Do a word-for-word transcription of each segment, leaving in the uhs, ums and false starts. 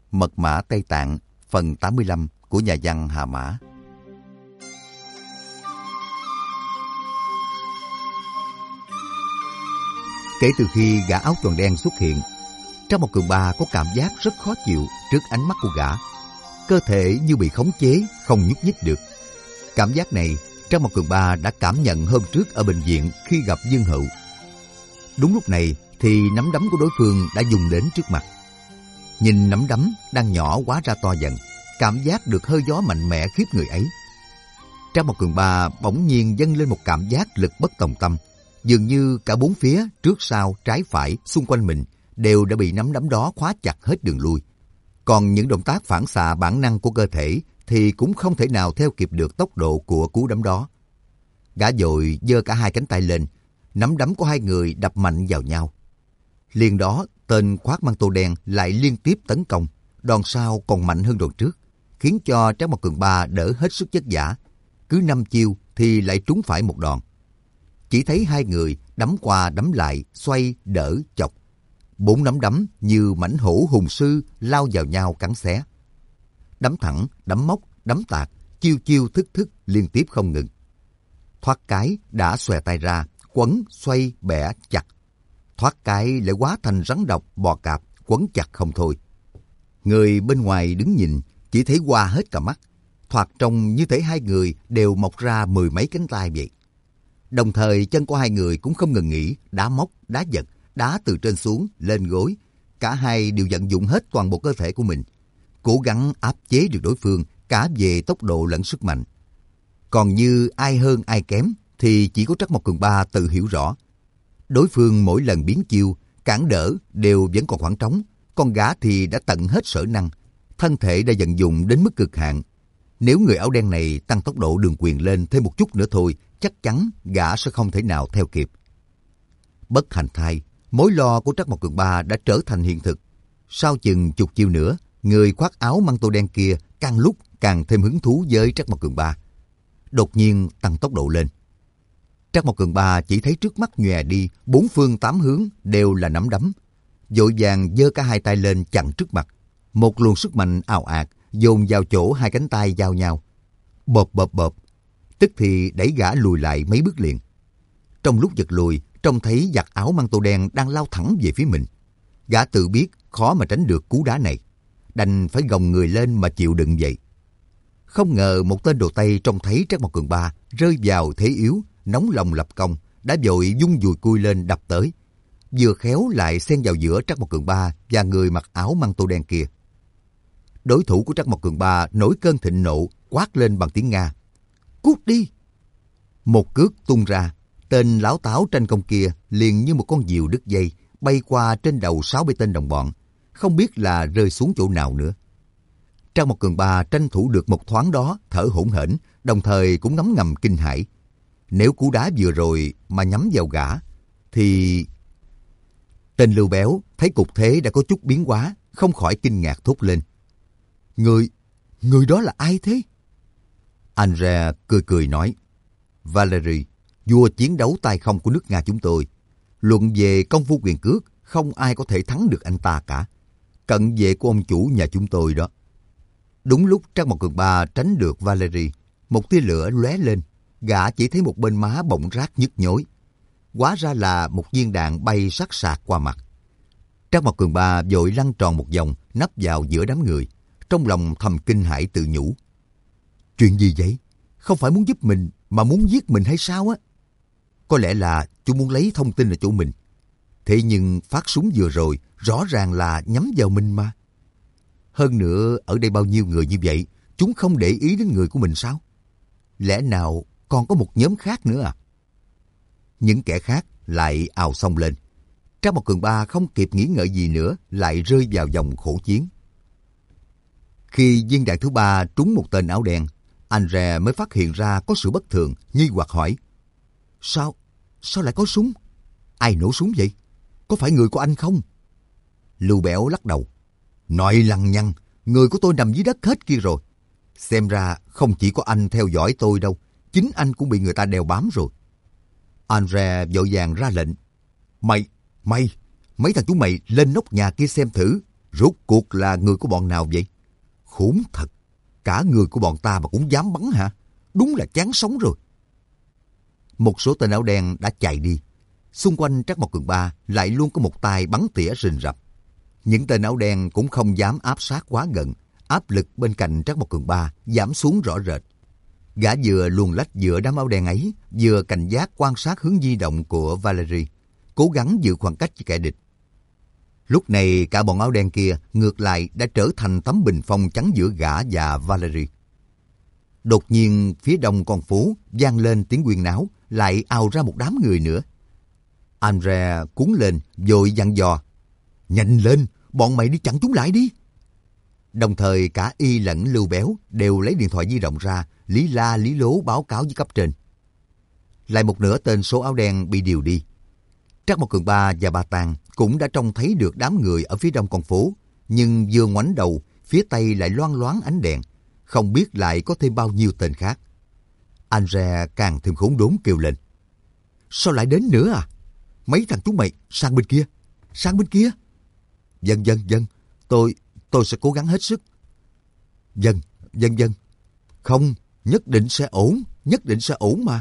Mật mã Tây Tạng, phần tám mươi lăm của nhà văn Hà Mã. Kể từ khi gã áo choàng đen xuất hiện, Trác Mộc Cường Ba có cảm giác rất khó chịu trước ánh mắt của gã. Cơ thể như bị khống chế, không nhúc nhích được. Cảm giác này, Trác Mộc Cường Ba đã cảm nhận hôm trước ở bệnh viện khi gặp Dương Hựu. Đúng lúc này thì nắm đấm của đối phương đã dùng đến trước mặt. Nhìn nắm đấm đang nhỏ hóa ra to dần, cảm giác được hơi gió mạnh mẽ khiếp người ấy. Trác Mộc Cường Ba bỗng nhiên dâng lên một cảm giác lực bất tòng tâm, dường như cả bốn phía, trước sau, trái phải, xung quanh mình đều đã bị nắm đấm đó khóa chặt hết đường lui. Còn những động tác phản xạ bản năng của cơ thể thì cũng không thể nào theo kịp được tốc độ của cú đấm đó. Gã vội giơ cả hai cánh tay lên, nắm đấm của hai người đập mạnh vào nhau. Liền đó, tên khoác măng tô đen lại liên tiếp tấn công, đòn sau còn mạnh hơn đòn trước, khiến cho Trác Mộc Cường Ba đỡ hết sức vất vả. Cứ năm chiêu thì lại trúng phải một đòn. Chỉ thấy hai người đấm qua đấm lại, xoay, đỡ, chọc. Bốn nắm đấm như mãnh hổ hùng sư lao vào nhau cắn xé. Đấm thẳng, đấm móc, đấm tạt, chiêu chiêu thức thức liên tiếp không ngừng. Thoát cái đã xòe tay ra, quấn, xoay, bẻ, chặt. Thoát cái lại hóa thành rắn độc, bò cạp, quấn chặt không thôi. Người bên ngoài đứng nhìn chỉ thấy hoa hết cả mắt. Thoạt trông như thể hai người đều mọc ra mười mấy cánh tay vậy. Đồng thời chân của hai người cũng không ngừng nghỉ, đá móc, đá giật, đá từ trên xuống, lên gối. Cả hai đều vận dụng hết toàn bộ cơ thể của mình, cố gắng áp chế được đối phương cả về tốc độ lẫn sức mạnh. Còn như ai hơn ai kém thì chỉ có Trác Mộc Cường Ba tự hiểu rõ. Đối phương mỗi lần biến chiêu, cản đỡ đều vẫn còn khoảng trống, còn gã thì đã tận hết sở năng, thân thể đã vận dụng đến mức cực hạn. Nếu người áo đen này tăng tốc độ đường quyền lên thêm một chút nữa thôi, chắc chắn gã sẽ không thể nào theo kịp. Bất hành thay, mối lo của Trác Mộc Cường Ba đã trở thành hiện thực. Sau chừng chục chiêu nữa, người khoác áo măng tô đen kia càng lúc càng thêm hứng thú với Trác Mộc Cường Ba. Đột nhiên tăng tốc độ lên. Trác Mộc Cường Ba chỉ thấy trước mắt nhòe đi, bốn phương tám hướng đều là nắm đấm. Vội vàng giơ cả hai tay lên chặn trước mặt. Một luồng sức mạnh ào ạt dồn vào chỗ hai cánh tay giao nhau. Bộp bộp bộp, tức thì đẩy gã lùi lại mấy bước liền. Trong lúc giật lùi, trông thấy giặc áo măng tô đen đang lao thẳng về phía mình. Gã tự biết khó mà tránh được cú đá này, đành phải gồng người lên mà chịu đựng vậy. Không ngờ một tên đồ Tây trông thấy Trác Mộc Cường Ba rơi vào thế yếu, nóng lòng lập công, đã vội vung dùi cui lên đập tới. Vừa khéo lại xen vào giữa Trác Mộc Cường Ba và người mặc áo măng tô đen kia. Đối thủ của Trác Mộc Cường Ba nổi cơn thịnh nộ, quát lên bằng tiếng Nga: "Cút đi!" Một cước tung ra, tên láo táo tranh công kia liền như một con diều đứt dây, bay qua trên đầu sáu bảy tên đồng bọn, không biết là rơi xuống chỗ nào nữa. Trác Mộc Cường Ba tranh thủ được một thoáng đó, thở hổn hển, đồng thời cũng ngấm ngầm kinh hãi. Nếu cú đá vừa rồi mà nhắm vào gã, thì... Tên Lưu Béo thấy cục thế đã có chút biến hóa, không khỏi kinh ngạc thốt lên: Người, người đó là ai thế? Andre cười cười nói: Valery, vua chiến đấu tay không của nước Nga chúng tôi. Luận về công phu quyền cước, không ai có thể thắng được anh ta cả. Cận vệ của ông chủ nhà chúng tôi đó. Đúng lúc Trác Mộc Cường Ba tránh được Valery, một tia lửa lóe lên, gã chỉ thấy một bên má bỗng rát nhức nhối. Hóa ra là một viên đạn bay sắc sạc qua mặt. Trác Mộc Cường Ba vội lăn tròn một vòng, nấp vào giữa đám người, trong lòng thầm kinh hãi tự nhủ: Chuyện gì vậy? Không phải muốn giúp mình mà muốn giết mình hay sao á? Có lẽ là chúng muốn lấy thông tin ở chỗ mình. Thế nhưng phát súng vừa rồi rõ ràng là nhắm vào mình mà. Hơn nữa ở đây bao nhiêu người như vậy, chúng không để ý đến người của mình sao? Lẽ nào còn có một nhóm khác nữa à? Những kẻ khác lại ào xông lên. Trác Mộc Cường Ba không kịp nghĩ ngợi gì nữa, lại rơi vào vòng khổ chiến. Khi viên đạn thứ ba trúng một tên áo đen, Andre mới phát hiện ra có sự bất thường, nghi hoặc hỏi: Sao? Sao lại có súng? Ai nổ súng vậy? Có phải người của anh không? Lưu Béo lắc đầu: Nói lăng nhăng, người của tôi nằm dưới đất hết kia rồi. Xem ra không chỉ có anh theo dõi tôi đâu, chính anh cũng bị người ta đeo bám rồi. Andre vội vàng ra lệnh: Mày, mày, mấy thằng chúng mày lên nóc nhà kia xem thử, Rốt cuộc là người của bọn nào vậy? Khốn thật, cả người của bọn ta mà cũng dám bắn hả? Đúng là chán sống rồi. Một số tên áo đen đã chạy đi. Xung quanh Trác Mộc Cường Ba lại luôn có một tay bắn tỉa rình rập. Những tên áo đen cũng không dám áp sát quá gần. Áp lực bên cạnh Trác Mộc Cường Ba giảm xuống rõ rệt. Gã vừa luồn lách giữa đám áo đen ấy, vừa cảnh giác quan sát hướng di động của Valerie, cố gắng giữ khoảng cách với kẻ địch. Lúc này cả bọn áo đen kia ngược lại đã trở thành tấm bình phong chắn giữa gã và Valerie. Đột nhiên phía đông con phố vang lên tiếng huyên náo, lại ào ra một đám người nữa. Andre cuống lên vội dặn dò: nhanh lên, bọn mày đi chặn chúng lại đi. Đồng thời cả Y lẫn Lưu Béo đều lấy điện thoại di động ra, lý la lý lố báo cáo với cấp trên. Lại một nửa tên số áo đen bị điều đi. Trác Mộc Cường Ba và Ba Tàng cũng đã trông thấy được đám người ở phía đông con phố, nhưng vừa ngoảnh đầu, phía tây lại loang loáng ánh đèn, không biết lại có thêm bao nhiêu tên khác. Andre càng thêm khốn đốn kêu lên: sao lại đến nữa à? Mấy thằng chúng mày sang bên kia, sang bên kia. Vâng vâng vâng, tôi tôi sẽ cố gắng hết sức. Vâng vâng vâng, không, nhất định sẽ ổn, nhất định sẽ ổn mà.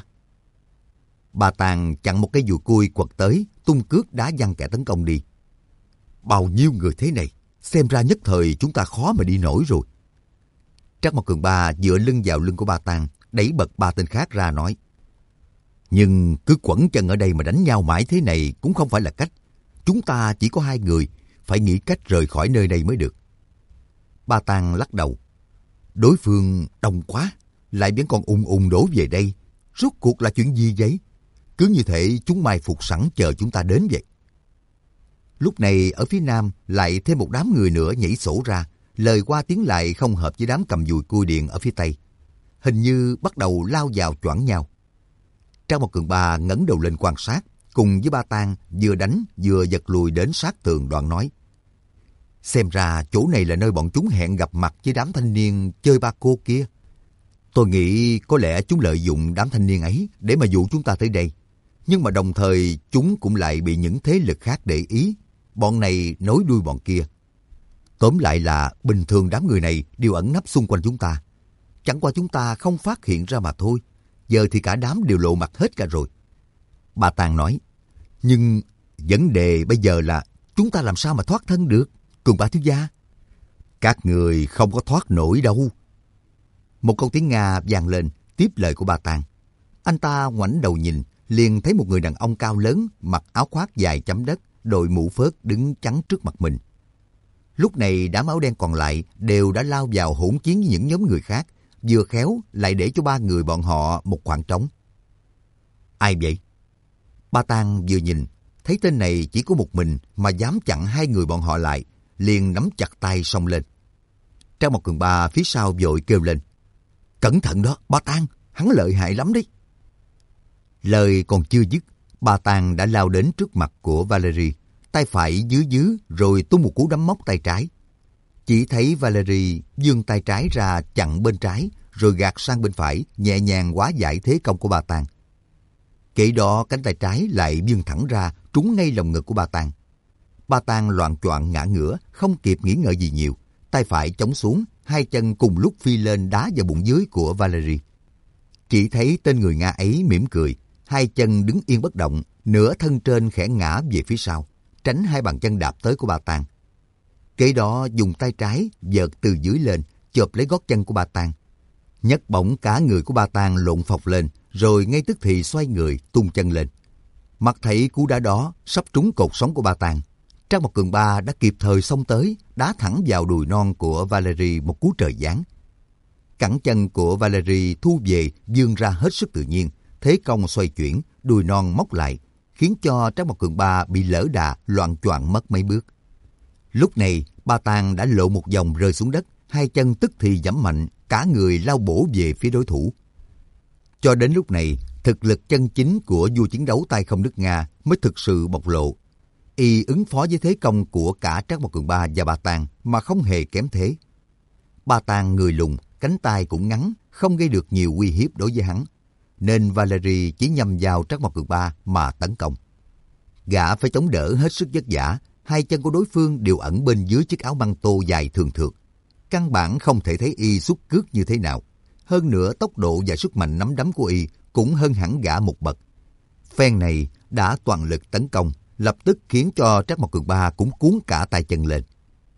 Ba Tàng chặn một cái dùi cui quật tới, tung cước đá văng kẻ tấn công đi. Bao nhiêu người thế này, xem ra nhất thời chúng ta khó mà đi nổi rồi. Trác Mộc Cường Ba dựa lưng vào lưng của Ba Tàng, đẩy bật ba tên khác ra nói: nhưng cứ quẩn chân ở đây mà đánh nhau mãi thế này cũng không phải là cách. Chúng ta chỉ có hai người, phải nghĩ cách rời khỏi nơi này mới được. Ba Tàng lắc đầu: đối phương đông quá, lại vẫn còn ùn ùn đổ về đây. Rốt cuộc là chuyện gì vậy? Cứ như thể chúng mai phục sẵn chờ chúng ta đến vậy. Lúc này ở phía nam lại thêm một đám người nữa nhảy sổ ra, lời qua tiếng lại không hợp với đám cầm dùi cui điện ở phía tây. Hình như bắt đầu lao vào choảng nhau. Trác Mộc Cường Ba ngẩng đầu lên quan sát, cùng với Ba Tàng vừa đánh vừa giật lùi đến sát tường, đoạn nói: xem ra chỗ này là nơi bọn chúng hẹn gặp mặt với đám thanh niên chơi ba cô kia. Tôi nghĩ có lẽ chúng lợi dụng đám thanh niên ấy để mà dụ chúng ta tới đây. Nhưng mà đồng thời chúng cũng lại bị những thế lực khác để ý. Bọn này nối đuôi bọn kia. Tóm lại là bình thường đám người này đều ẩn nấp xung quanh chúng ta. Chẳng qua chúng ta không phát hiện ra mà thôi. Giờ thì cả đám đều lộ mặt hết cả rồi. Ba Tàng nói: nhưng vấn đề bây giờ là chúng ta làm sao mà thoát thân được, Cường Ba thiếu gia? Các người không có thoát nổi đâu. Một câu tiếng Nga vang lên tiếp lời của Ba Tàng. Anh ta ngoảnh đầu nhìn, liền thấy một người đàn ông cao lớn, mặc áo khoác dài chấm đất, đội mũ phớt đứng chắn trước mặt mình. Lúc này đám áo đen còn lại đều đã lao vào hỗn chiến với những nhóm người khác, vừa khéo lại để cho ba người bọn họ một khoảng trống. Ai vậy? Ba Tàng vừa nhìn, thấy tên này chỉ có một mình mà dám chặn hai người bọn họ lại, liền nắm chặt tay xông lên. Trác Mộc Cường Ba phía sau vội kêu lên: cẩn thận đó, Ba Tàng, hắn lợi hại lắm đấy. Lời còn chưa dứt, Ba Tàng đã lao đến trước mặt của Valerie, tay phải dưới dưới rồi tung một cú đấm móc tay trái. Chỉ thấy Valerie giương tay trái ra chặn bên trái, rồi gạt sang bên phải, nhẹ nhàng hóa giải thế công của Ba Tàng. Kể đó cánh tay trái lại vươn thẳng ra, trúng ngay lồng ngực của Ba Tàng. Ba Tàng loạng choạng ngã ngửa, không kịp nghĩ ngợi gì nhiều, tay phải chống xuống, hai chân cùng lúc phi lên đá vào bụng dưới của Valerie. Chỉ thấy tên người Nga ấy mỉm cười, hai chân đứng yên bất động, nửa thân trên khẽ ngã về phía sau, tránh hai bàn chân đạp tới của Ba Tàng. Kế đó dùng tay trái vợt từ dưới lên, chộp lấy gót chân của Ba Tàng. Nhấc bổng cả người của Ba Tàng lộn phộc lên, rồi ngay tức thì xoay người tung chân lên. Mặt thấy cú đá đó sắp trúng cột sống của Ba Tàng, Trác Mộc Cường Ba đã kịp thời xông tới, đá thẳng vào đùi non của Valerie một cú trời giáng. Cẳng chân của Valerie thu về vươn ra hết sức tự nhiên, thế công xoay chuyển, đùi non móc lại, khiến cho Trác Mộc Cường Ba bị lỡ đà, loạng choạng mất mấy bước. Lúc này Ba Tàng đã lộ một vòng rơi xuống đất, hai chân tức thì giẫm mạnh, cả người lao bổ về phía đối thủ. Cho đến lúc này, thực lực chân chính của vua chiến đấu tay không nước Nga mới thực sự bộc lộ. Y ứng phó với thế công của cả Trác Mộc Cường Ba và Ba Tàng mà không hề kém thế. Ba Tàng người lùn, cánh tay cũng ngắn, không gây được nhiều uy hiếp đối với hắn, nên Valerie chỉ nhằm vào Trác Mộc Cường Ba mà tấn công. Gã phải chống đỡ hết sức vất vả, hai chân của đối phương đều ẩn bên dưới chiếc áo măng tô dài thường thượt. Căn bản không thể thấy y xuất cước như thế nào. Hơn nữa tốc độ và sức mạnh nắm đấm của y cũng hơn hẳn gã một bậc. Phen này đã toàn lực tấn công, lập tức khiến cho Trác Mộc Cường Ba cũng cuốn cả tay chân lên.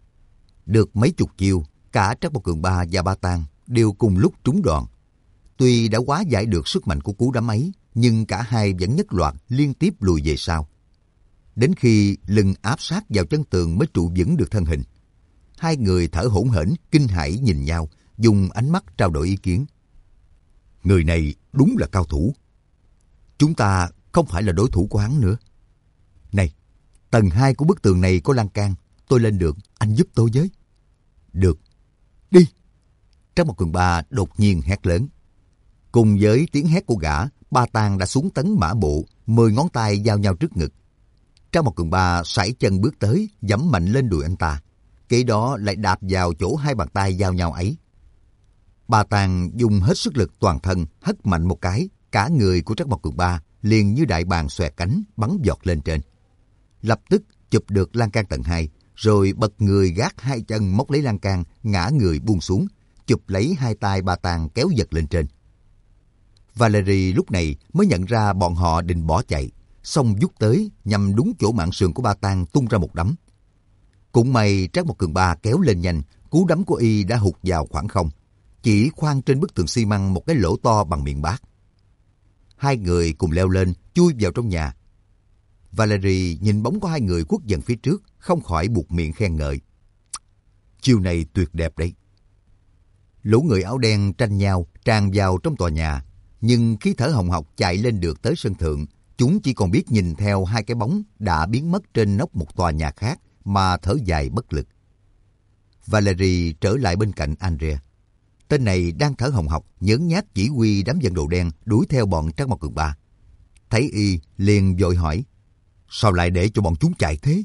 Được mấy chục chiêu, cả Trác Mộc Cường Ba và Ba Tang đều cùng lúc trúng đòn. Tuy đã hóa giải được sức mạnh của cú đấm ấy, nhưng cả hai vẫn nhất loạt liên tiếp lùi về sau. Đến khi lưng áp sát vào chân tường mới trụ vững được thân hình. Hai người thở hổn hển, kinh hãi nhìn nhau, dùng ánh mắt trao đổi ý kiến. Người này đúng là cao thủ. Chúng ta không phải là đối thủ của hắn nữa. Này, tầng hai của bức tường này có lan can, tôi lên được, anh giúp tôi với. Được, đi. Trác Mộc Cường Ba đột nhiên hét lớn. Cùng với tiếng hét của gã, Ba Tang đã xuống tấn mã bộ, mười ngón tay giao nhau trước ngực. Trác Mộc Cường Ba sải chân bước tới, giẫm mạnh lên đùi anh ta. Kế đó lại đạp vào chỗ hai bàn tay giao nhau ấy. Ba Tang dùng hết sức lực toàn thân, hất mạnh một cái, cả người của Trác Mộc Cường Ba liền như đại bàng xòe cánh bắn giọt lên trên. Lập tức chụp được lan can tầng hai, rồi bật người gác hai chân móc lấy lan can, ngã người buông xuống, chụp lấy hai tay Ba Tang kéo giật lên trên. Valerie lúc này mới nhận ra bọn họ định bỏ chạy, xong vút tới nhằm đúng chỗ mạn sườn của Ba Tang tung ra một đấm. Cũng may Trác Mộc Cường Ba kéo lên nhanh, cú đấm của y đã hụt vào khoảng không, chỉ khoan trên bức tường xi măng một cái lỗ to bằng miệng bát. Hai người cùng leo lên, chui vào trong nhà. Valerie nhìn bóng của hai người khuất dần phía trước, không khỏi buột miệng khen ngợi. Chiêu này tuyệt đẹp đấy. Lũ người áo đen tranh nhau tràn vào trong tòa nhà, nhưng khí thở hồng hộc chạy lên được tới sân thượng, chúng chỉ còn biết nhìn theo hai cái bóng đã biến mất trên nóc một tòa nhà khác mà thở dài bất lực. Valerie trở lại bên cạnh Andrea. Tên này đang thở hồng hộc, nhớn nhác chỉ huy đám dân đồ đen đuổi theo bọn Trác Mộc Cường Ba. Thấy y, liền vội hỏi, sao lại để cho bọn chúng chạy thế?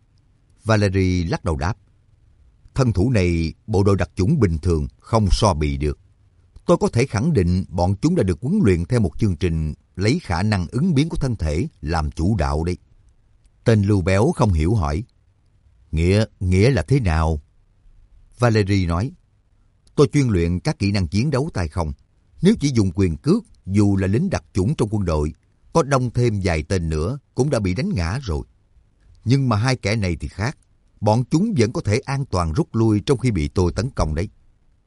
Valerie lắc đầu đáp, thân thủ này bộ đội đặc chủng bình thường không so bì được. Tôi có thể khẳng định bọn chúng đã được huấn luyện theo một chương trình lấy khả năng ứng biến của thân thể làm chủ đạo đấy. Tên Lưu Béo không hiểu hỏi, Nghĩa, nghĩa là thế nào? Valerie nói, tôi chuyên luyện các kỹ năng chiến đấu tay không. Nếu chỉ dùng quyền cước, dù là lính đặc chủng trong quân đội, có đông thêm vài tên nữa cũng đã bị đánh ngã rồi. Nhưng mà hai kẻ này thì khác. Bọn chúng vẫn có thể an toàn rút lui trong khi bị tôi tấn công đấy.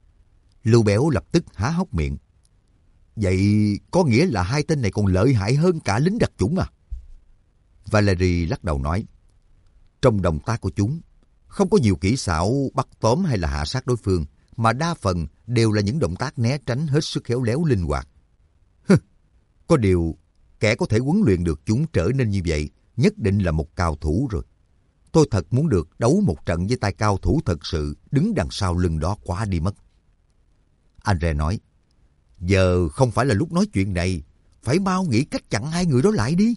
Lưu Béo lập tức há hốc miệng. Vậy có nghĩa là hai tên này còn lợi hại hơn cả lính đặc chủng à? Valerie lắc đầu nói, trong động tác của chúng, không có nhiều kỹ xảo bắt tóm hay là hạ sát đối phương, mà đa phần đều là những động tác né tránh hết sức khéo léo linh hoạt. Hừ, có điều, kẻ có thể huấn luyện được chúng trở nên như vậy, nhất định là một cao thủ rồi. Tôi thật muốn được đấu một trận với tay cao thủ thật sự đứng đằng sau lưng đó quá đi mất. Andre nói, giờ không phải là lúc nói chuyện này, phải mau nghĩ cách chặn hai người đó lại đi.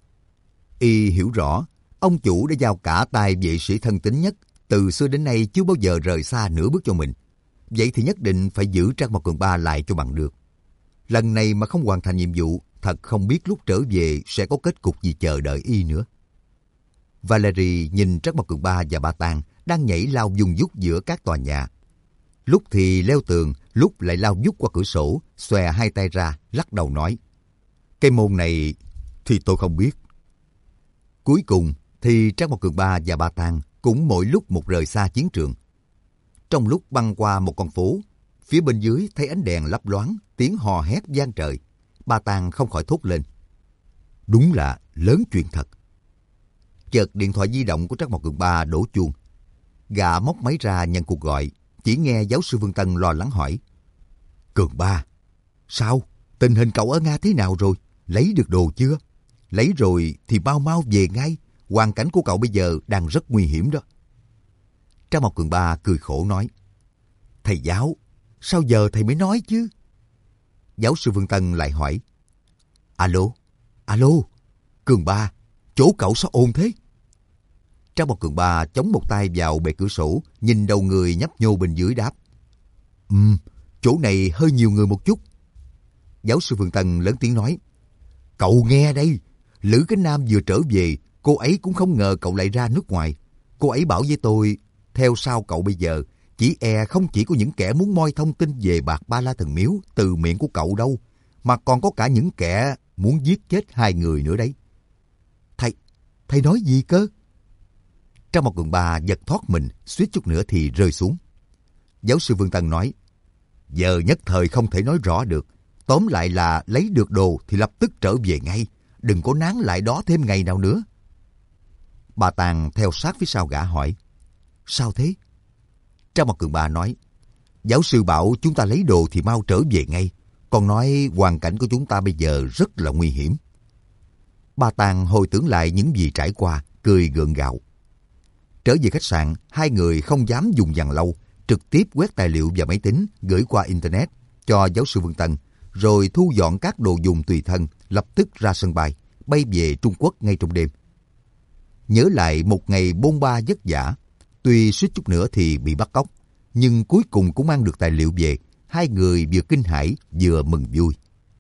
Y hiểu rõ, ông chủ đã giao cả tay vệ sĩ thân tín nhất, từ xưa đến nay chưa bao giờ rời xa nửa bước cho mình. Vậy thì nhất định phải giữ Trác Mộc Cường Ba lại cho bằng được. Lần này mà không hoàn thành nhiệm vụ, thật không biết lúc trở về sẽ có kết cục gì chờ đợi y nữa. Valerie nhìn Trác Mộc Cường Ba và Ba Tang đang nhảy lao vùng vút giữa các tòa nhà. Lúc thì leo tường, lúc lại lao vút qua cửa sổ, xòe hai tay ra, lắc đầu nói, cái môn này thì tôi không biết. Cuối cùng thì Trác Mộc Cường Ba và Ba Tang cũng mỗi lúc một rời xa chiến trường. Trong lúc băng qua một con phố, phía bên dưới thấy ánh đèn lấp loáng, tiếng hò hét vang trời. Ba Tang không khỏi thốt lên, đúng là lớn chuyện thật. Chợt điện thoại di động của Trác Mộc Cường Ba đổ chuông. Gã móc máy ra nhận cuộc gọi, chỉ nghe giáo sư Vương Tân lo lắng hỏi, Cường Ba, sao? Tình hình cậu ở Nga thế nào rồi? Lấy được đồ chưa? Lấy rồi thì mau mau về ngay, hoàn cảnh của cậu bây giờ đang rất nguy hiểm đó. Trác Mộc Cường Ba cười khổ nói, thầy giáo, sao giờ thầy mới nói chứ? Giáo sư Vương Tân lại hỏi, alo, alo, Cường Ba, chỗ cậu sao ồn thế? Trác Mộc Cường Ba chống một tay vào bệ cửa sổ, nhìn đầu người nhấp nhô bên dưới đáp, Ừm, chỗ này hơi nhiều người một chút. Giáo sư Vương Tân lớn tiếng nói, cậu nghe đây, Lữ Cánh Nam vừa trở về, cô ấy cũng không ngờ cậu lại ra nước ngoài. Cô ấy bảo với tôi, theo sau cậu bây giờ, chỉ e không chỉ có những kẻ muốn moi thông tin về Bạc Ba La Thần Miếu từ miệng của cậu đâu, mà còn có cả những kẻ muốn giết chết hai người nữa đấy. Thầy, thầy nói gì cơ? Trang một Cường Ba giật thoát mình, suýt chút nữa thì rơi xuống. Giáo sư Vương Tân nói, giờ nhất thời không thể nói rõ được. Tóm lại là lấy được đồ thì lập tức trở về ngay. Đừng có nán lại đó thêm ngày nào nữa. Bà Tàng theo sát phía sau gã hỏi, sao thế? Trang một Cường Ba nói, giáo sư bảo chúng ta lấy đồ thì mau trở về ngay. Còn nói hoàn cảnh của chúng ta bây giờ rất là nguy hiểm. Bà Tàng hồi tưởng lại những gì trải qua, cười gượng gạo. Trở về khách sạn, hai người không dám dùng dằn lâu, trực tiếp quét tài liệu và máy tính gửi qua Internet cho giáo sư Vương Tân, rồi thu dọn các đồ dùng tùy thân, lập tức ra sân bay, bay về Trung Quốc ngay trong đêm. Nhớ lại một ngày bôn ba vất vả, tuy suýt chút nữa thì bị bắt cóc, nhưng cuối cùng cũng mang được tài liệu về. Hai người vừa kinh hãi vừa mừng vui.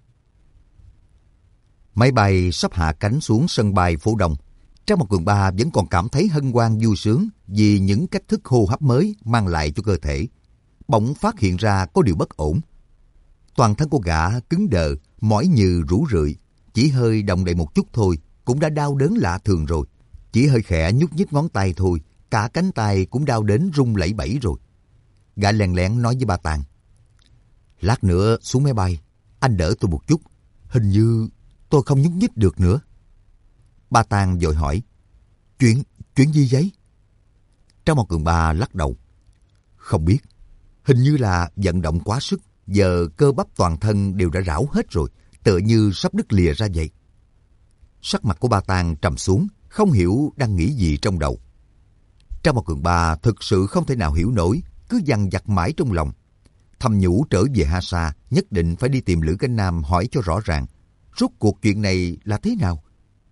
Máy bay sắp hạ cánh xuống sân bay Phố Đông. Trang một Cường Ba vẫn còn cảm thấy hân hoan vui sướng vì những cách thức hô hấp mới mang lại cho cơ thể. Bỗng phát hiện ra có điều bất ổn. Toàn thân của gã cứng đờ, mỏi như rũ rượi, chỉ hơi động đậy một chút thôi cũng đã đau đớn lạ thường rồi. Chỉ hơi khẽ nhúc nhích ngón tay thôi, cả cánh tay cũng đau đến rung lẩy bẩy rồi. Gã lén lén nói với bà Tàng, lát nữa xuống máy bay, anh đỡ tôi một chút, hình như tôi không nhúc nhích được nữa. Bà Tàng vội hỏi, chuyện, chuyện gì vậy? Trang một Cường Ba lắc đầu, không biết, hình như là vận động quá sức, giờ cơ bắp toàn thân đều đã rão hết rồi, tựa như sắp đứt lìa ra vậy. Sắc mặt của bà Tàng trầm xuống, không hiểu đang nghĩ gì trong đầu. Trang một Cường Ba thực sự không thể nào hiểu nổi, cứ dằn vặt mãi trong lòng. Thầm nhủ trở về Ha Sa, nhất định phải đi tìm Lữ Cánh Nam hỏi cho rõ ràng, rốt cuộc chuyện này là thế nào.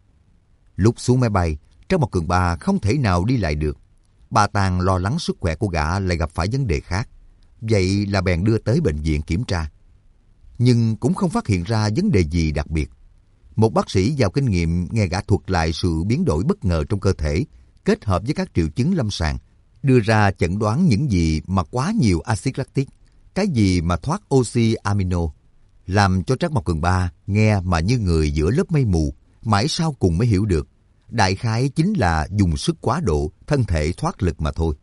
Lúc xuống máy bay, Trang một Cường Ba không thể nào đi lại được. Bà Tàng lo lắng sức khỏe của gã lại gặp phải vấn đề khác. Vậy là bèn đưa tới bệnh viện kiểm tra. Nhưng cũng không phát hiện ra vấn đề gì đặc biệt. Một bác sĩ giàu kinh nghiệm nghe gã thuật lại sự biến đổi bất ngờ trong cơ thể, kết hợp với các triệu chứng lâm sàng, đưa ra chẩn đoán những gì mà quá nhiều axit lactic, cái gì mà thoát oxy amino, làm cho Trác Mộc Cường Ba nghe mà như người giữa lớp mây mù, mãi sau cùng mới hiểu được. Đại khái chính là dùng sức quá độ, thân thể thoát lực mà thôi.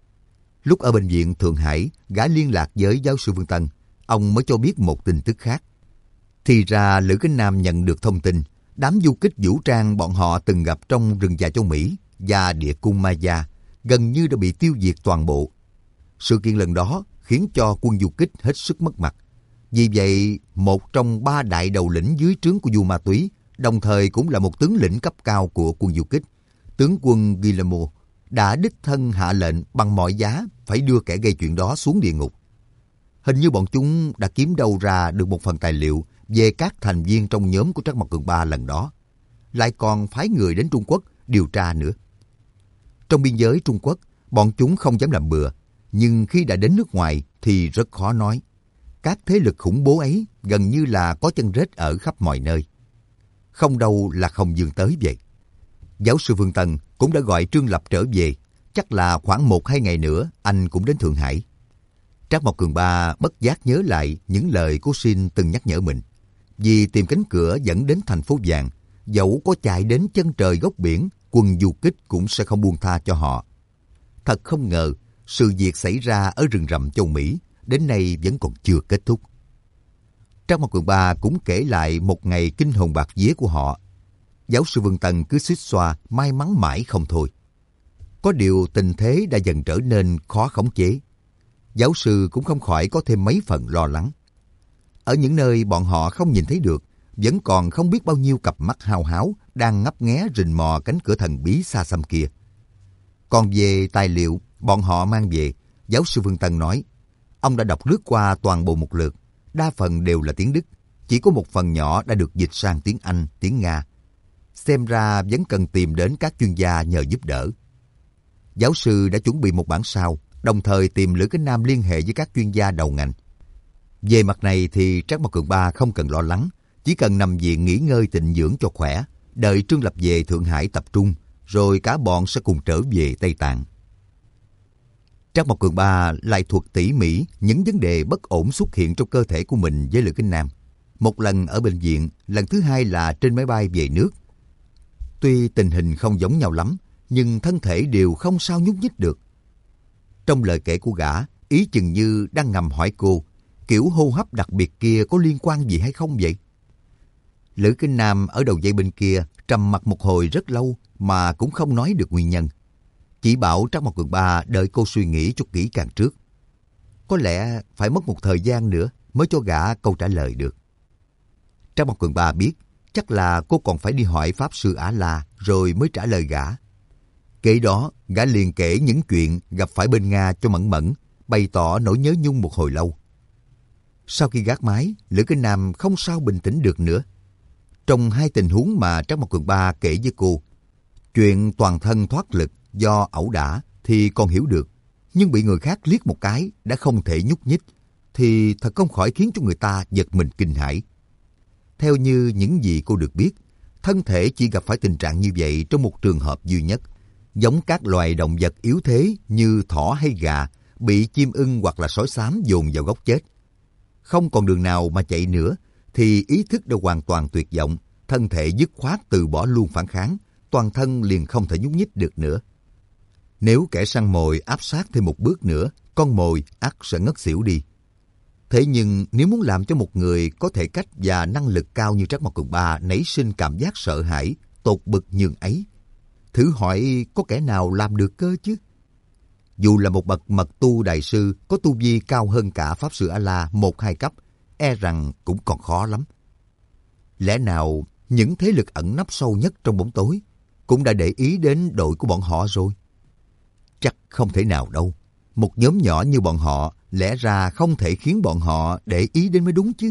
Lúc ở bệnh viện Thượng Hải, gã liên lạc với giáo sư Vương Tân, ông mới cho biết một tin tức khác. Thì ra Lữ Cánh Nam nhận được thông tin, đám du kích vũ trang bọn họ từng gặp trong rừng già châu Mỹ và địa cung Maya gần như đã bị tiêu diệt toàn bộ. Sự kiện lần đó khiến cho quân du kích hết sức mất mặt. Vì vậy, một trong ba đại đầu lĩnh dưới trướng của du ma túy, đồng thời cũng là một tướng lĩnh cấp cao của quân du kích, tướng quân Guillermo, đã đích thân hạ lệnh bằng mọi giá phải đưa kẻ gây chuyện đó xuống địa ngục. Hình như bọn chúng đã kiếm đâu ra được một phần tài liệu về các thành viên trong nhóm của Trác Mộc Cường Ba lần đó, lại còn phái người đến Trung Quốc điều tra nữa. Trong biên giới Trung Quốc, bọn chúng không dám làm bừa, nhưng khi đã đến nước ngoài thì rất khó nói. Các thế lực khủng bố ấy gần như là có chân rết ở khắp mọi nơi. Không đâu là không dương tới vậy. Giáo sư Vương Tân cũng đã gọi Trương Lập trở về, chắc là khoảng một hai ngày nữa anh cũng đến Thượng Hải. Trác Mộc Cường Ba bất giác nhớ lại những lời cô Xin từng nhắc nhở mình. Vì tìm cánh cửa dẫn đến thành phố vàng, dẫu có chạy đến chân trời góc biển, quân du kích cũng sẽ không buông tha cho họ. Thật không ngờ, sự việc xảy ra ở rừng rậm châu Mỹ đến nay vẫn còn chưa kết thúc. Trác Mộc Cường Ba cũng kể lại một ngày kinh hồn bạt vía của họ. Giáo sư Vương Tân cứ xuýt xoa, may mắn mãi không thôi. Có điều tình thế đã dần trở nên khó khống chế. Giáo sư cũng không khỏi có thêm mấy phần lo lắng. Ở những nơi bọn họ không nhìn thấy được, vẫn còn không biết bao nhiêu cặp mắt hao háo đang ngấp nghé rình mò cánh cửa thần bí xa xăm kia. Còn về tài liệu bọn họ mang về, giáo sư Vương Tân nói, ông đã đọc lướt qua toàn bộ một lượt, đa phần đều là tiếng Đức, chỉ có một phần nhỏ đã được dịch sang tiếng Anh, tiếng Nga. Xem ra vẫn cần tìm đến các chuyên gia nhờ giúp đỡ. Giáo sư đã chuẩn bị một bản sao, đồng thời tìm Lữ Cánh Nam liên hệ với các chuyên gia đầu ngành. Về mặt này thì Trác Mộc Cường Ba không cần lo lắng, chỉ cần nằm viện nghỉ ngơi tịnh dưỡng cho khỏe, đợi Trương Lập về Thượng Hải tập trung, rồi cả bọn sẽ cùng trở về Tây Tạng. Trác Mộc Cường Ba lại thuật tỉ mỉ những vấn đề bất ổn xuất hiện trong cơ thể của mình với Lữ Kính Nam. Một lần ở bệnh viện, lần thứ hai là trên máy bay về nước. Tuy tình hình không giống nhau lắm, nhưng thân thể đều không sao nhúc nhích được. Trong lời kể của gã, ý chừng như đang ngầm hỏi cô, kiểu hô hấp đặc biệt kia có liên quan gì hay không vậy? Lữ Kính Nam ở đầu dây bên kia trầm mặc một hồi rất lâu mà cũng không nói được nguyên nhân. Chỉ bảo Trác Mộc Cường Ba đợi cô suy nghĩ cho kỹ càng trước. Có lẽ phải mất một thời gian nữa mới cho gã câu trả lời được. Trác Mộc Cường Ba biết chắc là cô còn phải đi hỏi Pháp Sư Á La rồi mới trả lời gã. Kế đó, gã liền kể những chuyện gặp phải bên Nga cho Mẫn Mẫn, bày tỏ nỗi nhớ nhung một hồi lâu. Sau khi gác máy, Lữ Kính Nam không sao bình tĩnh được nữa. Trong hai tình huống mà Trác Mộc Cường Ba kể với cô, chuyện toàn thân thoát lực do ẩu đả thì còn hiểu được, nhưng bị người khác liếc một cái đã không thể nhúc nhích thì thật không khỏi khiến cho người ta giật mình kinh hãi. Theo như những gì cô được biết, thân thể chỉ gặp phải tình trạng như vậy trong một trường hợp duy nhất, giống các loài động vật yếu thế như thỏ hay gà bị chim ưng hoặc là sói xám dồn vào góc chết. Không còn đường nào mà chạy nữa thì ý thức đã hoàn toàn tuyệt vọng, thân thể dứt khoát từ bỏ luôn phản kháng, toàn thân liền không thể nhúc nhích được nữa. Nếu kẻ săn mồi áp sát thêm một bước nữa, con mồi ắt sẽ ngất xỉu đi. Thế nhưng nếu muốn làm cho một người có thể cách và năng lực cao như Trác Mộc Cường Ba nảy sinh cảm giác sợ hãi, tột bực nhường ấy, thử hỏi có kẻ nào làm được cơ chứ? Dù là một bậc mật tu đại sư có tu vi cao hơn cả Pháp Sư A-la một hai cấp, e rằng cũng còn khó lắm. Lẽ nào những thế lực ẩn nấp sâu nhất trong bóng tối cũng đã để ý đến đội của bọn họ rồi? Chắc không thể nào đâu. Một nhóm nhỏ như bọn họ lẽ ra không thể khiến bọn họ để ý đến mới đúng chứ.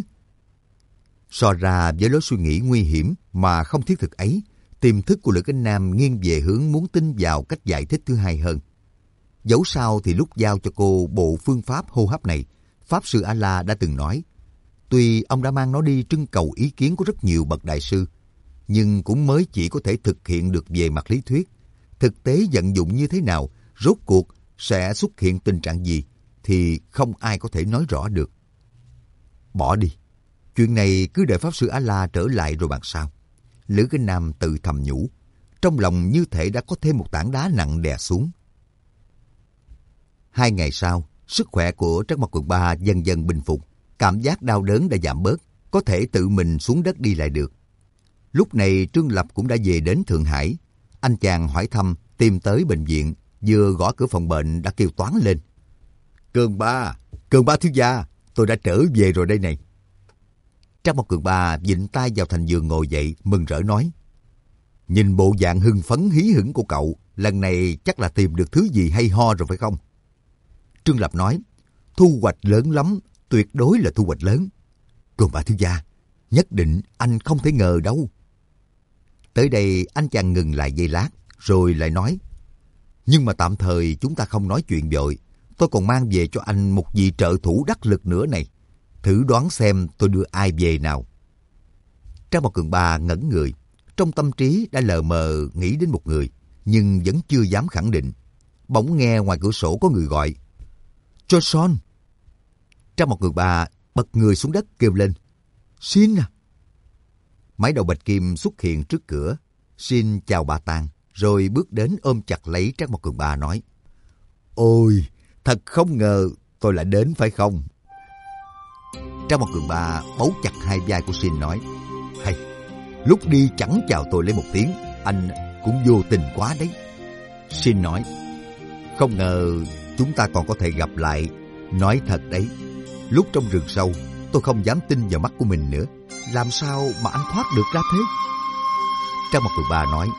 So ra với lối suy nghĩ nguy hiểm mà không thiết thực ấy, tiềm thức của Lữ Kính Nam nghiêng về hướng muốn tin vào cách giải thích thứ hai hơn. Dẫu sao thì lúc giao cho cô bộ phương pháp hô hấp này, Pháp Sư A-la đã từng nói, tuy ông đã mang nó đi trưng cầu ý kiến của rất nhiều bậc đại sư, nhưng cũng mới chỉ có thể thực hiện được về mặt lý thuyết. Thực tế vận dụng như thế nào, rốt cuộc sẽ xuất hiện tình trạng gì thì không ai có thể nói rõ được. Bỏ đi, chuyện này cứ để Pháp Sư A-la trở lại rồi bàn sao. Lữ Kính Nam tự thầm nhủ, trong lòng như thể đã có thêm một tảng đá nặng đè xuống. Hai ngày sau, sức khỏe của Trác Mộc Cường Ba dần dần bình phục, cảm giác đau đớn đã giảm bớt, có thể tự mình xuống đất đi lại được. Lúc này Trương Lập cũng đã về đến Thượng Hải. Anh chàng hỏi thăm, tìm tới bệnh viện, vừa gõ cửa phòng bệnh đã kêu toáng lên. Cường Ba, Cường Ba thiếu gia, tôi đã trở về rồi đây này. Trác Mộc Cường Ba vịn tay vào thành giường ngồi dậy, mừng rỡ nói. Nhìn bộ dạng hưng phấn hí hửng của cậu, lần này chắc là tìm được thứ gì hay ho rồi phải không? Trương Lập nói, thu hoạch lớn lắm, tuyệt đối là thu hoạch lớn. Cường Ba thiếu gia, nhất định anh không thể ngờ đâu. Tới đây anh chàng ngừng lại giây lát, rồi lại nói, nhưng mà tạm thời chúng ta không nói chuyện vội. Tôi còn mang về cho anh một vị trợ thủ đắc lực nữa này. Thử đoán xem tôi đưa ai về nào. Trác Mộc Cường Ba ngẩn người, trong tâm trí đã lờ mờ nghĩ đến một người, nhưng vẫn chưa dám khẳng định. Bỗng nghe ngoài cửa sổ có người gọi, Johnson. Trác Mộc Cường Ba bật người xuống đất kêu lên, Xin à. Mái đầu bạch kim xuất hiện trước cửa. Xin chào bà Tàng, rồi bước đến ôm chặt lấy Trác Mộc Cường Ba nói, Ôi, thật không ngờ tôi lại đến phải không? Trác Mộc Cường Ba bấu chặt hai vai của Xin nói, hay, lúc đi chẳng chào tôi lấy một tiếng, anh cũng vô tình quá đấy. Xin nói, không ngờ chúng ta còn có thể gặp lại. Nói thật đấy, lúc trong rừng sâu, tôi không dám tin vào mắt của mình nữa. Làm sao mà anh thoát được ra thế? Trác Mộc Cường Ba nói,